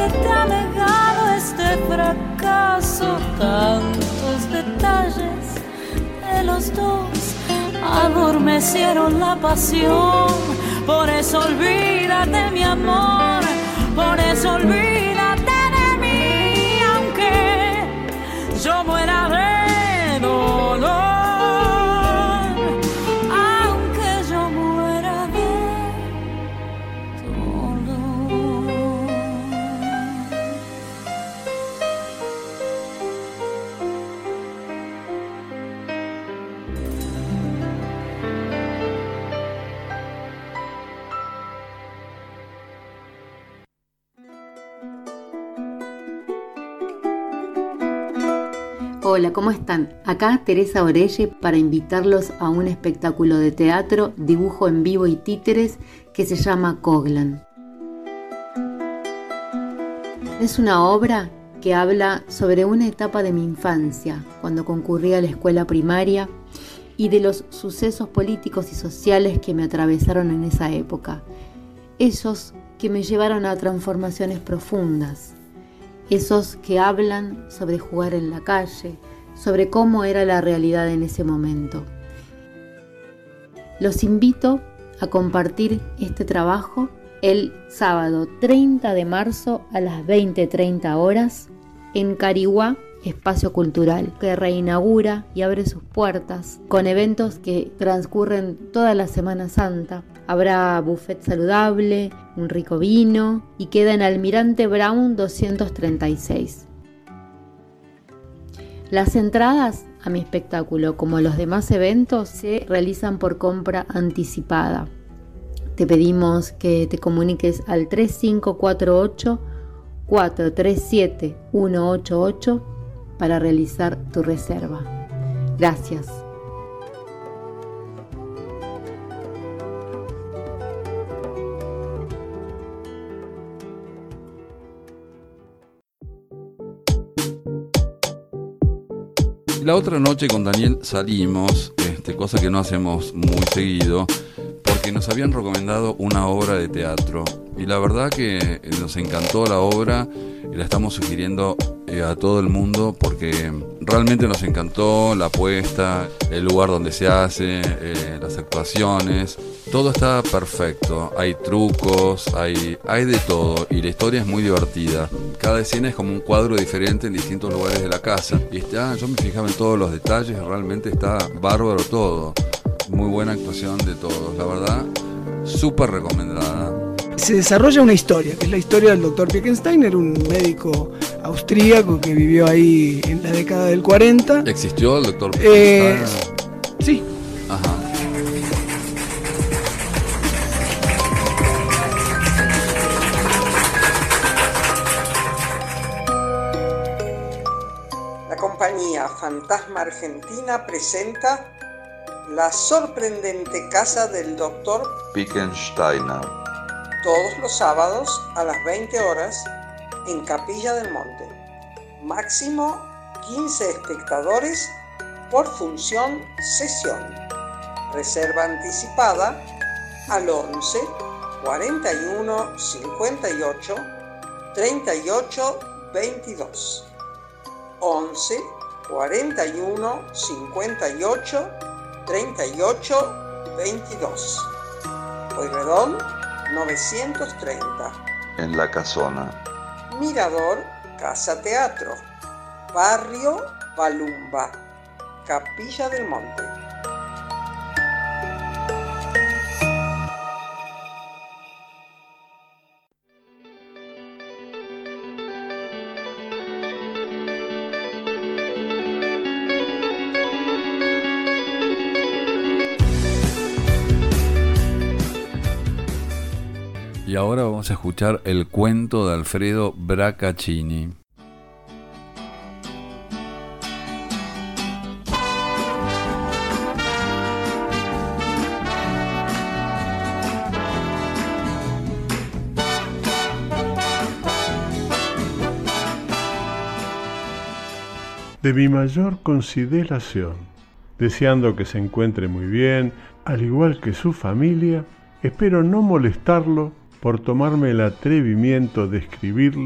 te ha legado este fracaso. Tantos detalles de los dos adormecieron la pasión. Por eso olvídate, mi amor, por eso olvídate de mí, aunque yo muera de dolor, aunque yo muera de Hola, ¿cómo están? Acá Teresa Orelle para invitarlos a un espectáculo de teatro, dibujo en vivo y títeres que se llama Coglan. Es una obra que habla sobre una etapa de mi infancia, cuando concurrí a la escuela primaria, y de los sucesos políticos y sociales que me atravesaron en esa época. Esos que me llevaron a transformaciones profundas. Esos que hablan sobre jugar en la calle, sobre cómo era la realidad en ese momento. Los invito a compartir este trabajo el sábado 30 de marzo a las 20:30 horas en Carihuá, Espacio Cultural, que reinaugura y abre sus puertas con eventos que transcurren toda la Semana Santa. Habrá buffet saludable, un rico vino y queda en Almirante Brown 236. Las entradas a mi espectáculo, como los demás eventos, se realizan por compra anticipada. Te pedimos que te comuniques al 3548-437-188 para realizar tu reserva. Gracias. La otra noche con Daniel salimos, cosa que no hacemos muy seguido, porque nos habían recomendado una obra de teatro. Y la verdad que nos encantó la obra y la estamos sugiriendo a todo el mundo porque realmente nos encantó la apuesta, el lugar donde se hace, las actuaciones. Todo está perfecto, hay trucos, hay de todo y la historia es muy divertida. Cada escena es como un cuadro diferente en distintos lugares de la casa. Y yo me fijaba en todos los detalles, realmente está bárbaro todo. Muy buena actuación de todos, la verdad, súper recomendada. Se desarrolla una historia, que es la historia del Dr. Pickensteiner, un médico austríaco que vivió ahí en la década del 40. ¿Existió el Dr. Pickensteiner? Sí. Ajá. La compañía Fantasma Argentina presenta La sorprendente casa del Dr. Pickensteiner. Todos los sábados a las 20 horas en Capilla del Monte. Máximo 15 espectadores por función sesión. Reserva anticipada al 11 41 58 38 22. 11 41 58 38 22. Pueyrredón 930. En La Casona. Mirador Casa Teatro. Barrio Balumba. Capilla del Monte. Y ahora vamos a escuchar el cuento de Alfredo Bracaccini. De mi mayor consideración, deseando que se encuentre muy bien, al igual que su familia, espero no molestarlo por tomarme el atrevimiento de escribirle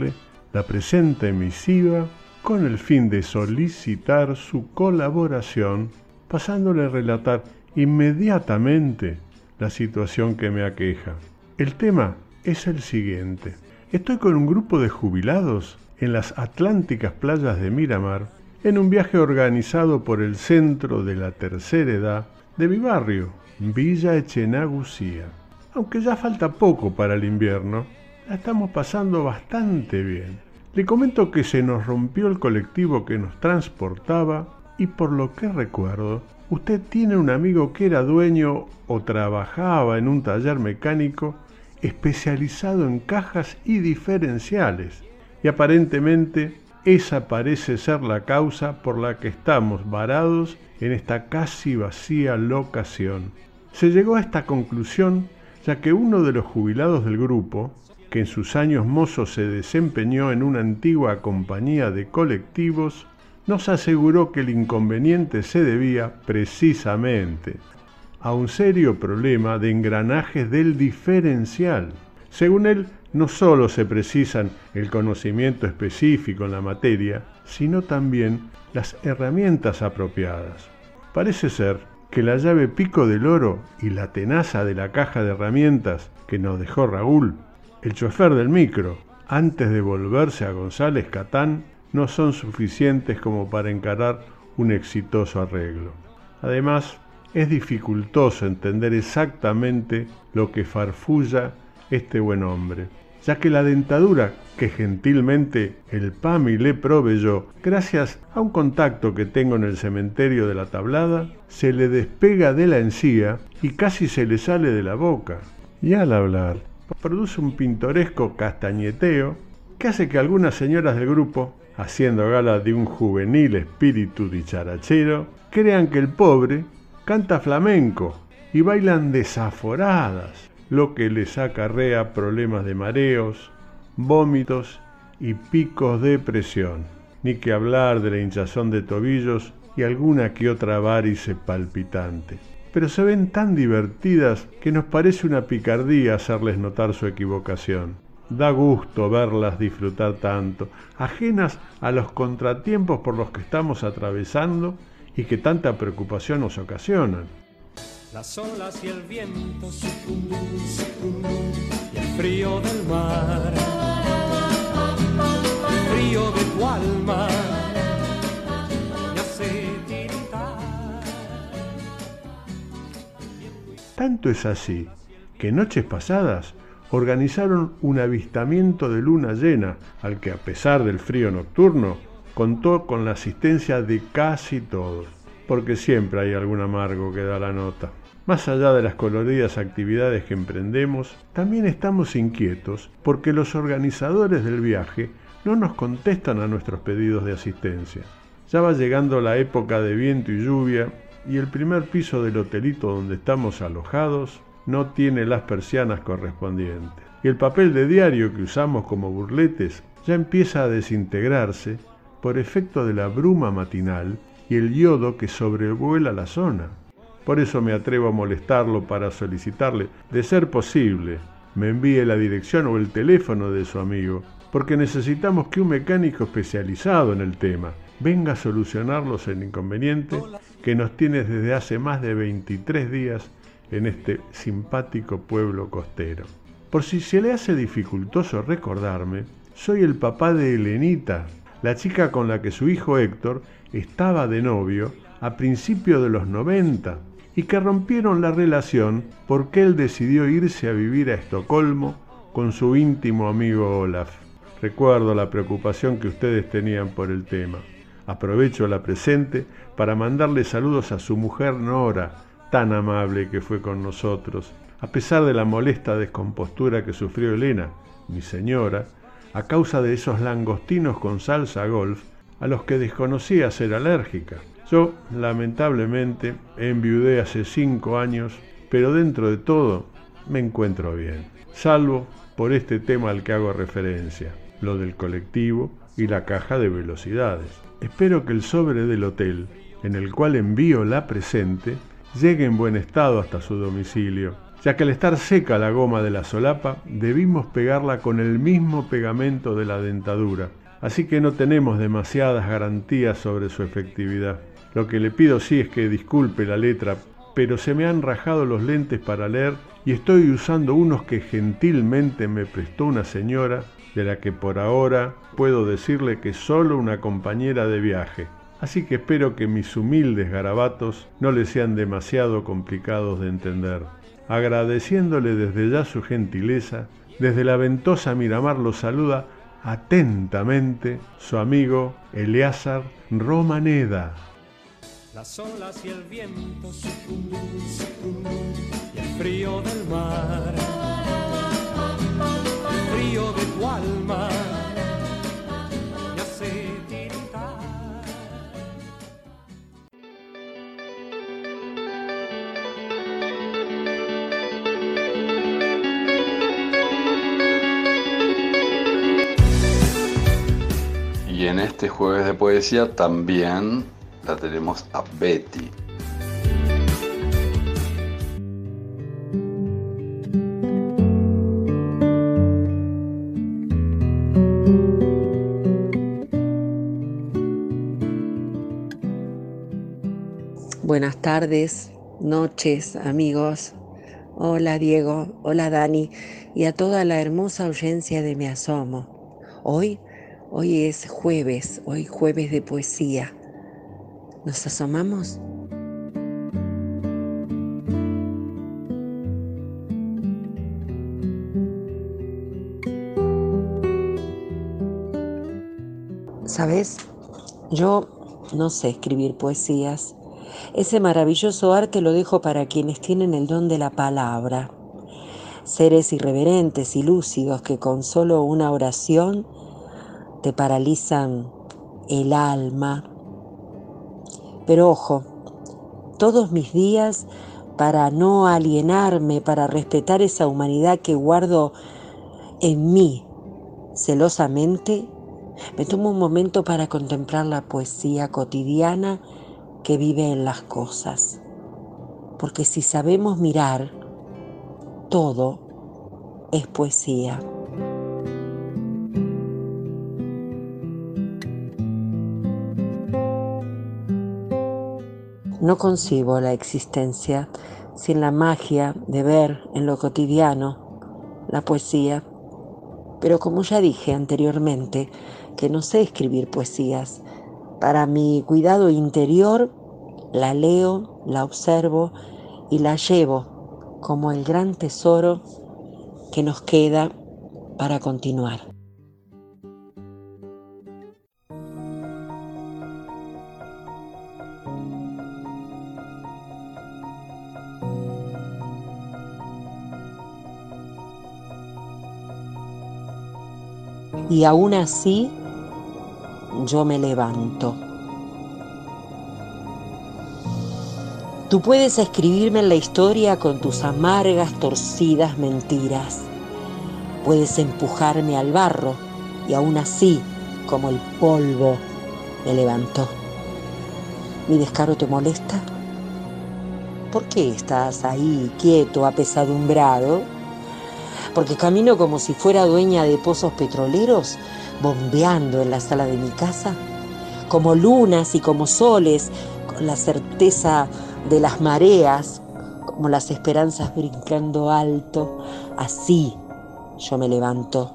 la presente misiva con el fin de solicitar su colaboración, pasándole a relatar inmediatamente la situación que me aqueja. El tema es el siguiente. Estoy con un grupo de jubilados en las atlánticas playas de Miramar, en un viaje organizado por el Centro de la Tercera Edad de mi barrio, Villa Echenagusía. Aunque ya falta poco para el invierno, la estamos pasando bastante bien. Le comento que se nos rompió el colectivo que nos transportaba y por lo que recuerdo, usted tiene un amigo que era dueño o trabajaba en un taller mecánico especializado en cajas y diferenciales, y aparentemente esa parece ser la causa por la que estamos varados en esta casi vacía locación. Se llegó a esta conclusión ya que uno de los jubilados del grupo, que en sus años mozos se desempeñó en una antigua compañía de colectivos, nos aseguró que el inconveniente se debía precisamente a un serio problema de engranajes del diferencial. Según él, no solo se precisan el conocimiento específico en la materia, sino también las herramientas apropiadas. Parece ser que la llave pico del oro y la tenaza de la caja de herramientas que nos dejó Raúl, el chofer del micro, antes de volverse a González Catán, no son suficientes como para encarar un exitoso arreglo. Además, es dificultoso entender exactamente lo que farfulla este buen hombre, ya que la dentadura que gentilmente el PAMI le proveyó, gracias a un contacto que tengo en el cementerio de la Tablada, se le despega de la encía y casi se le sale de la boca. Y al hablar, produce un pintoresco castañeteo que hace que algunas señoras del grupo, haciendo gala de un juvenil espíritu dicharachero, crean que el pobre canta flamenco y bailan desaforadas, lo que les acarrea problemas de mareos, vómitos y picos de presión. Ni que hablar de la hinchazón de tobillos y alguna que otra varice palpitante. Pero se ven tan divertidas que nos parece una picardía hacerles notar su equivocación. Da gusto verlas disfrutar tanto, ajenas a los contratiempos por los que estamos atravesando y que tanta preocupación nos ocasionan. Las olas y el viento, y el frío del mar, el frío de tu alma me hace tiritar. Tanto es así que noches pasadas organizaron un avistamiento de luna llena, al que a pesar del frío nocturno, contó con la asistencia de casi todos, porque siempre hay algún amargo que da la nota. Más allá de las coloridas actividades que emprendemos, también estamos inquietos porque los organizadores del viaje no nos contestan a nuestros pedidos de asistencia. Ya va llegando la época de viento y lluvia y el primer piso del hotelito donde estamos alojados no tiene las persianas correspondientes. Y el papel de diario que usamos como burletes ya empieza a desintegrarse por efecto de la bruma matinal y el yodo que sobrevuela la zona. Por eso me atrevo a molestarlo para solicitarle, de ser posible, me envíe la dirección o el teléfono de su amigo, porque necesitamos que un mecánico especializado en el tema venga a solucionarlos el inconveniente que nos tiene desde hace más de 23 días en este simpático pueblo costero. Por si se le hace dificultoso recordarme, soy el papá de Elenita, la chica con la que su hijo Héctor estaba de novio a principios de los 90 y que rompieron la relación porque él decidió irse a vivir a Estocolmo con su íntimo amigo Olaf. Recuerdo la preocupación que ustedes tenían por el tema. Aprovecho la presente para mandarle saludos a su mujer Nora, tan amable que fue con nosotros, a pesar de la molesta descompostura que sufrió Elena, mi señora, a causa de esos langostinos con salsa golf a los que desconocía ser alérgica. Yo, lamentablemente, enviudé hace 5 años, pero dentro de todo me encuentro bien, salvo por este tema al que hago referencia, lo del colectivo y la caja de velocidades. Espero que el sobre del hotel, en el cual envío la presente, llegue en buen estado hasta su domicilio ya que al estar seca la goma de la solapa, debimos pegarla con el mismo pegamento de la dentadura, así que no tenemos demasiadas garantías sobre su efectividad. Lo que le pido sí es que disculpe la letra, pero se me han rajado los lentes para leer y estoy usando unos que gentilmente me prestó una señora, de la que por ahora puedo decirle que es solo una compañera de viaje. Así que espero que mis humildes garabatos no le sean demasiado complicados de entender. Agradeciéndole desde ya su gentileza, desde la ventosa Miramar lo saluda atentamente su amigo Eleazar Romaneda. Las olas y el viento, y el frío del mar, el frío de tu alma me hace tiritar. Y en este jueves de poesía también la tenemos a Betty. Buenas tardes, noches, amigos. Hola Diego, hola Dani y a toda la hermosa audiencia de Me Asomo. Hoy es jueves, hoy jueves de poesía. ¿Nos asomamos? ¿Sabes? Yo no sé escribir poesías. Ese maravilloso arte lo dejo para quienes tienen el don de la palabra. Seres irreverentes y lúcidos que con solo una oración te paralizan el alma. Pero ojo, todos mis días, para no alienarme, para respetar esa humanidad que guardo en mí celosamente, me tomo un momento para contemplar la poesía cotidiana que vive en las cosas. Porque si sabemos mirar, todo es poesía. No concibo la existencia sin la magia de ver en lo cotidiano la poesía. Pero como ya dije anteriormente, que no sé escribir poesías, para mi cuidado interior la leo, la observo y la llevo como el gran tesoro que nos queda para continuar. Y aún así, yo me levanto. Tú puedes escribirme en la historia con tus amargas, torcidas mentiras. Puedes empujarme al barro y aún así, como el polvo, me levanto. ¿Mi descaro te molesta? ¿Por qué estás ahí, quieto, apesadumbrado? Porque camino como si fuera dueña de pozos petroleros, bombeando en la sala de mi casa, como lunas y como soles, con la certeza de las mareas, como las esperanzas brincando alto. Así yo me levanto.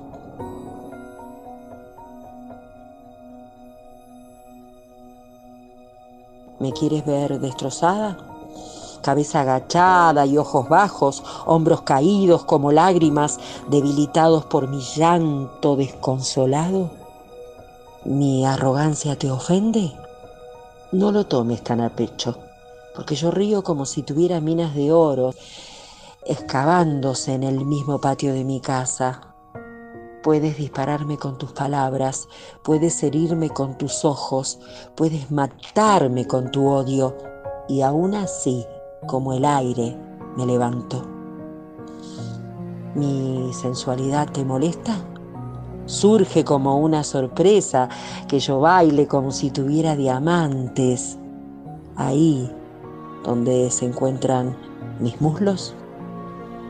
¿Me quieres ver destrozada? Cabeza agachada y ojos bajos, hombros caídos como lágrimas, debilitados por mi llanto desconsolado. ¿Mi arrogancia te ofende? No lo tomes tan a pecho, porque yo río como si tuviera minas de oro excavándose en el mismo patio de mi casa. Puedes dispararme con tus palabras, puedes herirme con tus ojos, puedes matarme con tu odio, y aún así, como el aire, me levanto. ¿Mi sensualidad te molesta? Surge como una sorpresa que yo baile como si tuviera diamantes. Ahí donde se encuentran mis muslos.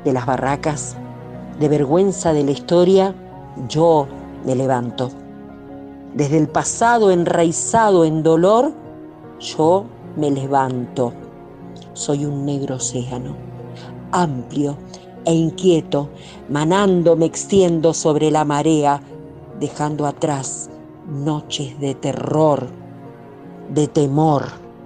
de las barracas, de vergüenza de la historia, yo me levanto. Desde el pasado enraizado en dolor, yo me levanto. Soy un negro océano, amplio e inquieto, manando me extiendo sobre la marea, dejando atrás noches de terror, de temor.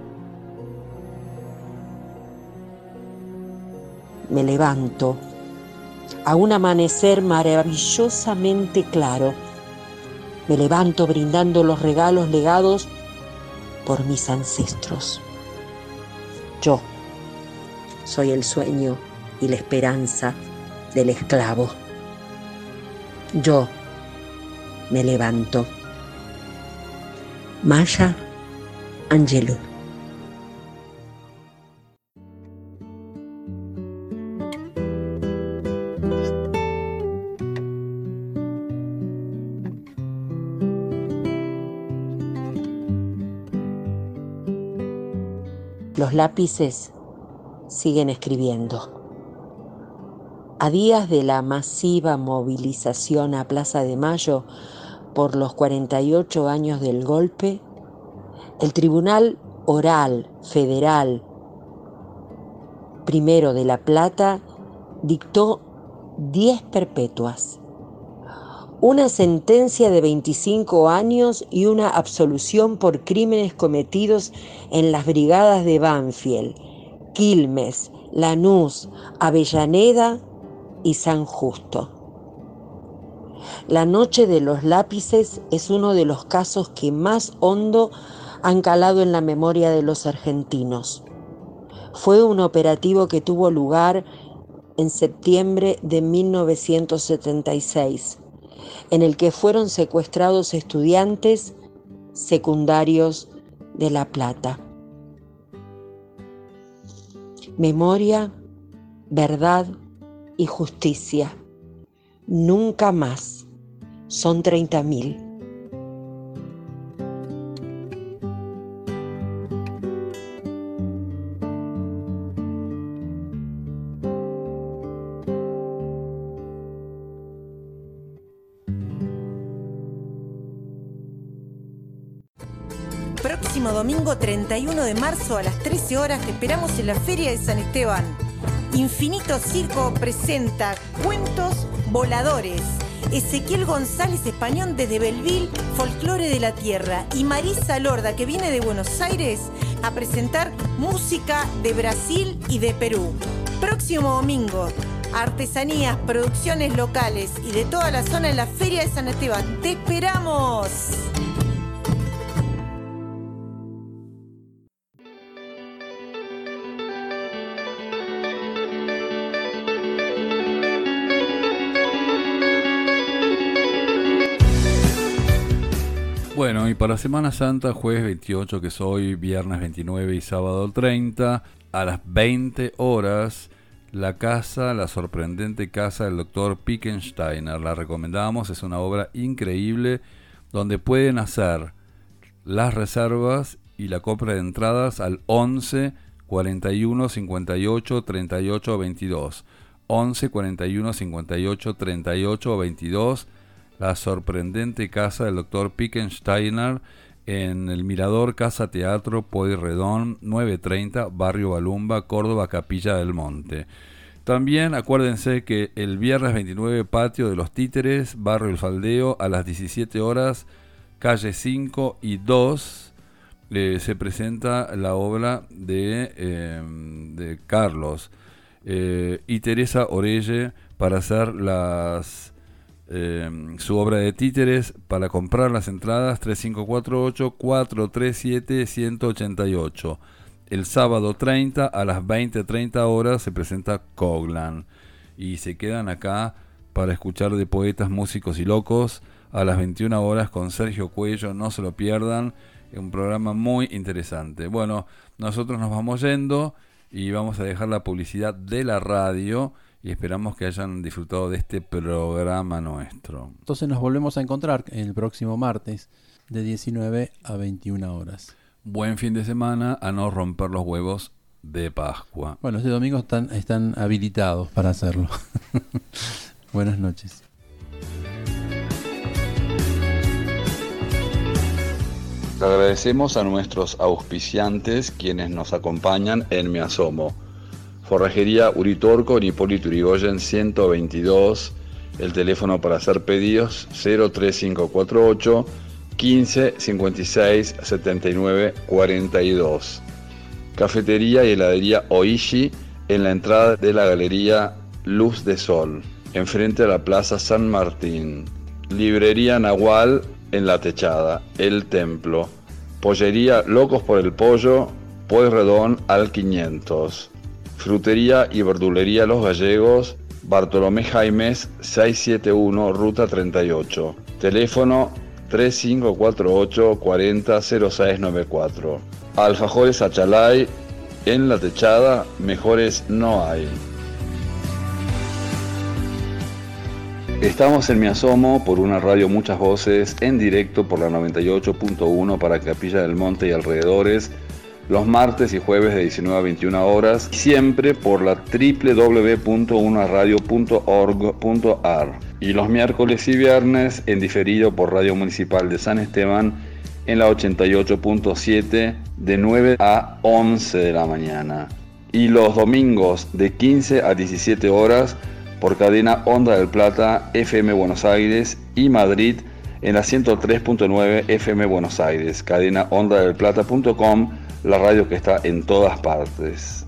Me levanto a un amanecer maravillosamente claro. Me levanto brindando los regalos legados por mis ancestros. Yo soy el sueño y la esperanza del esclavo. Yo me levanto. Maya Angelou. Los lápices siguen escribiendo. A días de la masiva movilización a Plaza de Mayo por los 48 años del golpe, el Tribunal Oral Federal I de La Plata dictó 10 perpetuas, una sentencia de 25 años y una absolución por crímenes cometidos en las brigadas de Banfield, Quilmes, Lanús, Avellaneda y San Justo. La noche de los lápices es uno de los casos que más hondo han calado en la memoria de los argentinos. Fue un operativo que tuvo lugar en septiembre de 1976, en el que fueron secuestrados estudiantes secundarios de La Plata. Memoria, verdad y justicia. Nunca más. Son 30.000. Próximo domingo 31 de marzo a las 13 horas te esperamos en la Feria de San Esteban. Infinito Circo presenta Cuentos Voladores. Ezequiel González Español desde Belleville, Folclore de la Tierra, y Marisa Lorda, que viene de Buenos Aires a presentar música de Brasil y de Perú. Próximo domingo, artesanías, producciones locales y de toda la zona en la Feria de San Esteban. ¡Te esperamos! Bueno, y para Semana Santa, jueves 28, que es hoy, viernes 29 y sábado 30, a las 20 horas, la sorprendente casa del Dr. Pickensteiner. La recomendamos, es una obra increíble donde pueden hacer las reservas y la compra de entradas al 11 41 58 38 22. 11 41 58 38 22. La sorprendente casa del Dr. Pickensteiner en el Mirador Casa Teatro Pueyrredón 930, Barrio Balumba, Córdoba, Capilla del Monte. También acuérdense que el viernes 29, Patio de los Títeres, Barrio El Faldeo, a las 17 horas, calle 5 y 2, se presenta la obra de Carlos y Teresa Orelle para hacer su obra de títeres. Para comprar las entradas 3548-437-188. El sábado 30 a las 20:30 horas se presenta Coglan y se quedan acá para escuchar de Poetas, Músicos y Locos a las 21 horas con Sergio Cuello. No se lo pierdan, es un programa muy interesante. Bueno, nosotros nos vamos yendo y vamos a dejar la publicidad de la radio y esperamos que hayan disfrutado de este programa nuestro. Entonces nos volvemos a encontrar el próximo martes de 19 a 21 horas. Buen fin de semana, a no romper los huevos de Pascua. Bueno, este domingo están habilitados para hacerlo. Buenas noches. Le agradecemos a nuestros auspiciantes quienes nos acompañan en Me Asomo. Forrajería Uritorco en Hipólito Yrigoyen 122. El teléfono para hacer pedidos 03548 15 56 79 42. Cafetería y heladería Oishi en la entrada de la galería Luz de Sol, enfrente a la Plaza San Martín. Librería Nahual en La Techada, El Templo. Pollería Locos por el Pollo, Pueyrredón al 500. Frutería y verdulería Los Gallegos, Bartolomé Jaimes 671, Ruta 38. Teléfono 3548 40 0694. Alfajores Achalay en La Techada, mejores no hay. Estamos en Me Asomo por una radio Muchas Voces, en directo por la 98.1 para Capilla del Monte y alrededores, los martes y jueves de 19 a 21 horas, siempre por la www.unaradio.org.ar, y los miércoles y viernes en diferido por Radio Municipal de San Esteban en la 88.7 de 9 a 11 de la mañana, y los domingos de 15 a 17 horas por cadena Onda del Plata, FM Buenos Aires y Madrid en la 103.9 FM Buenos Aires, cadena ondadelplata.com, la radio que está en todas partes.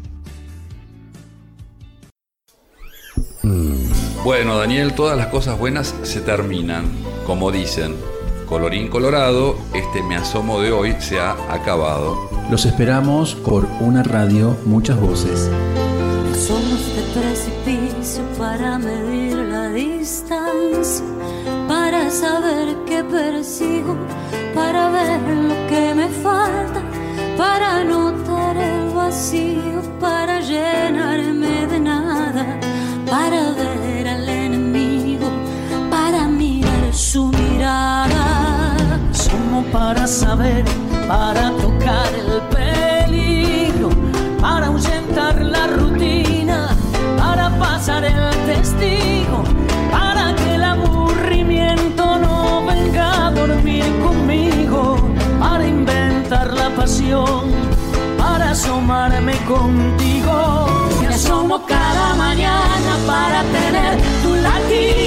Bueno, Daniel, todas las cosas buenas se terminan, como dicen. Colorín colorado, este Me Asomo de hoy se ha acabado. Los esperamos por una radio Muchas Voces. Somos de precipicio para medir la distancia, para saber qué persigo, para ver lo que me falta, para notar el vacío, para llenarme de nada, para ver al enemigo, para mirar su mirada. Somos para saber, para tocar el peligro, para ahuyentar la rutina, para pasar el testigo, para que el aburrimiento no venga a dormir conmigo, para inventar la pasión, para asomarme contigo. Me asomo cada mañana para tener tu latido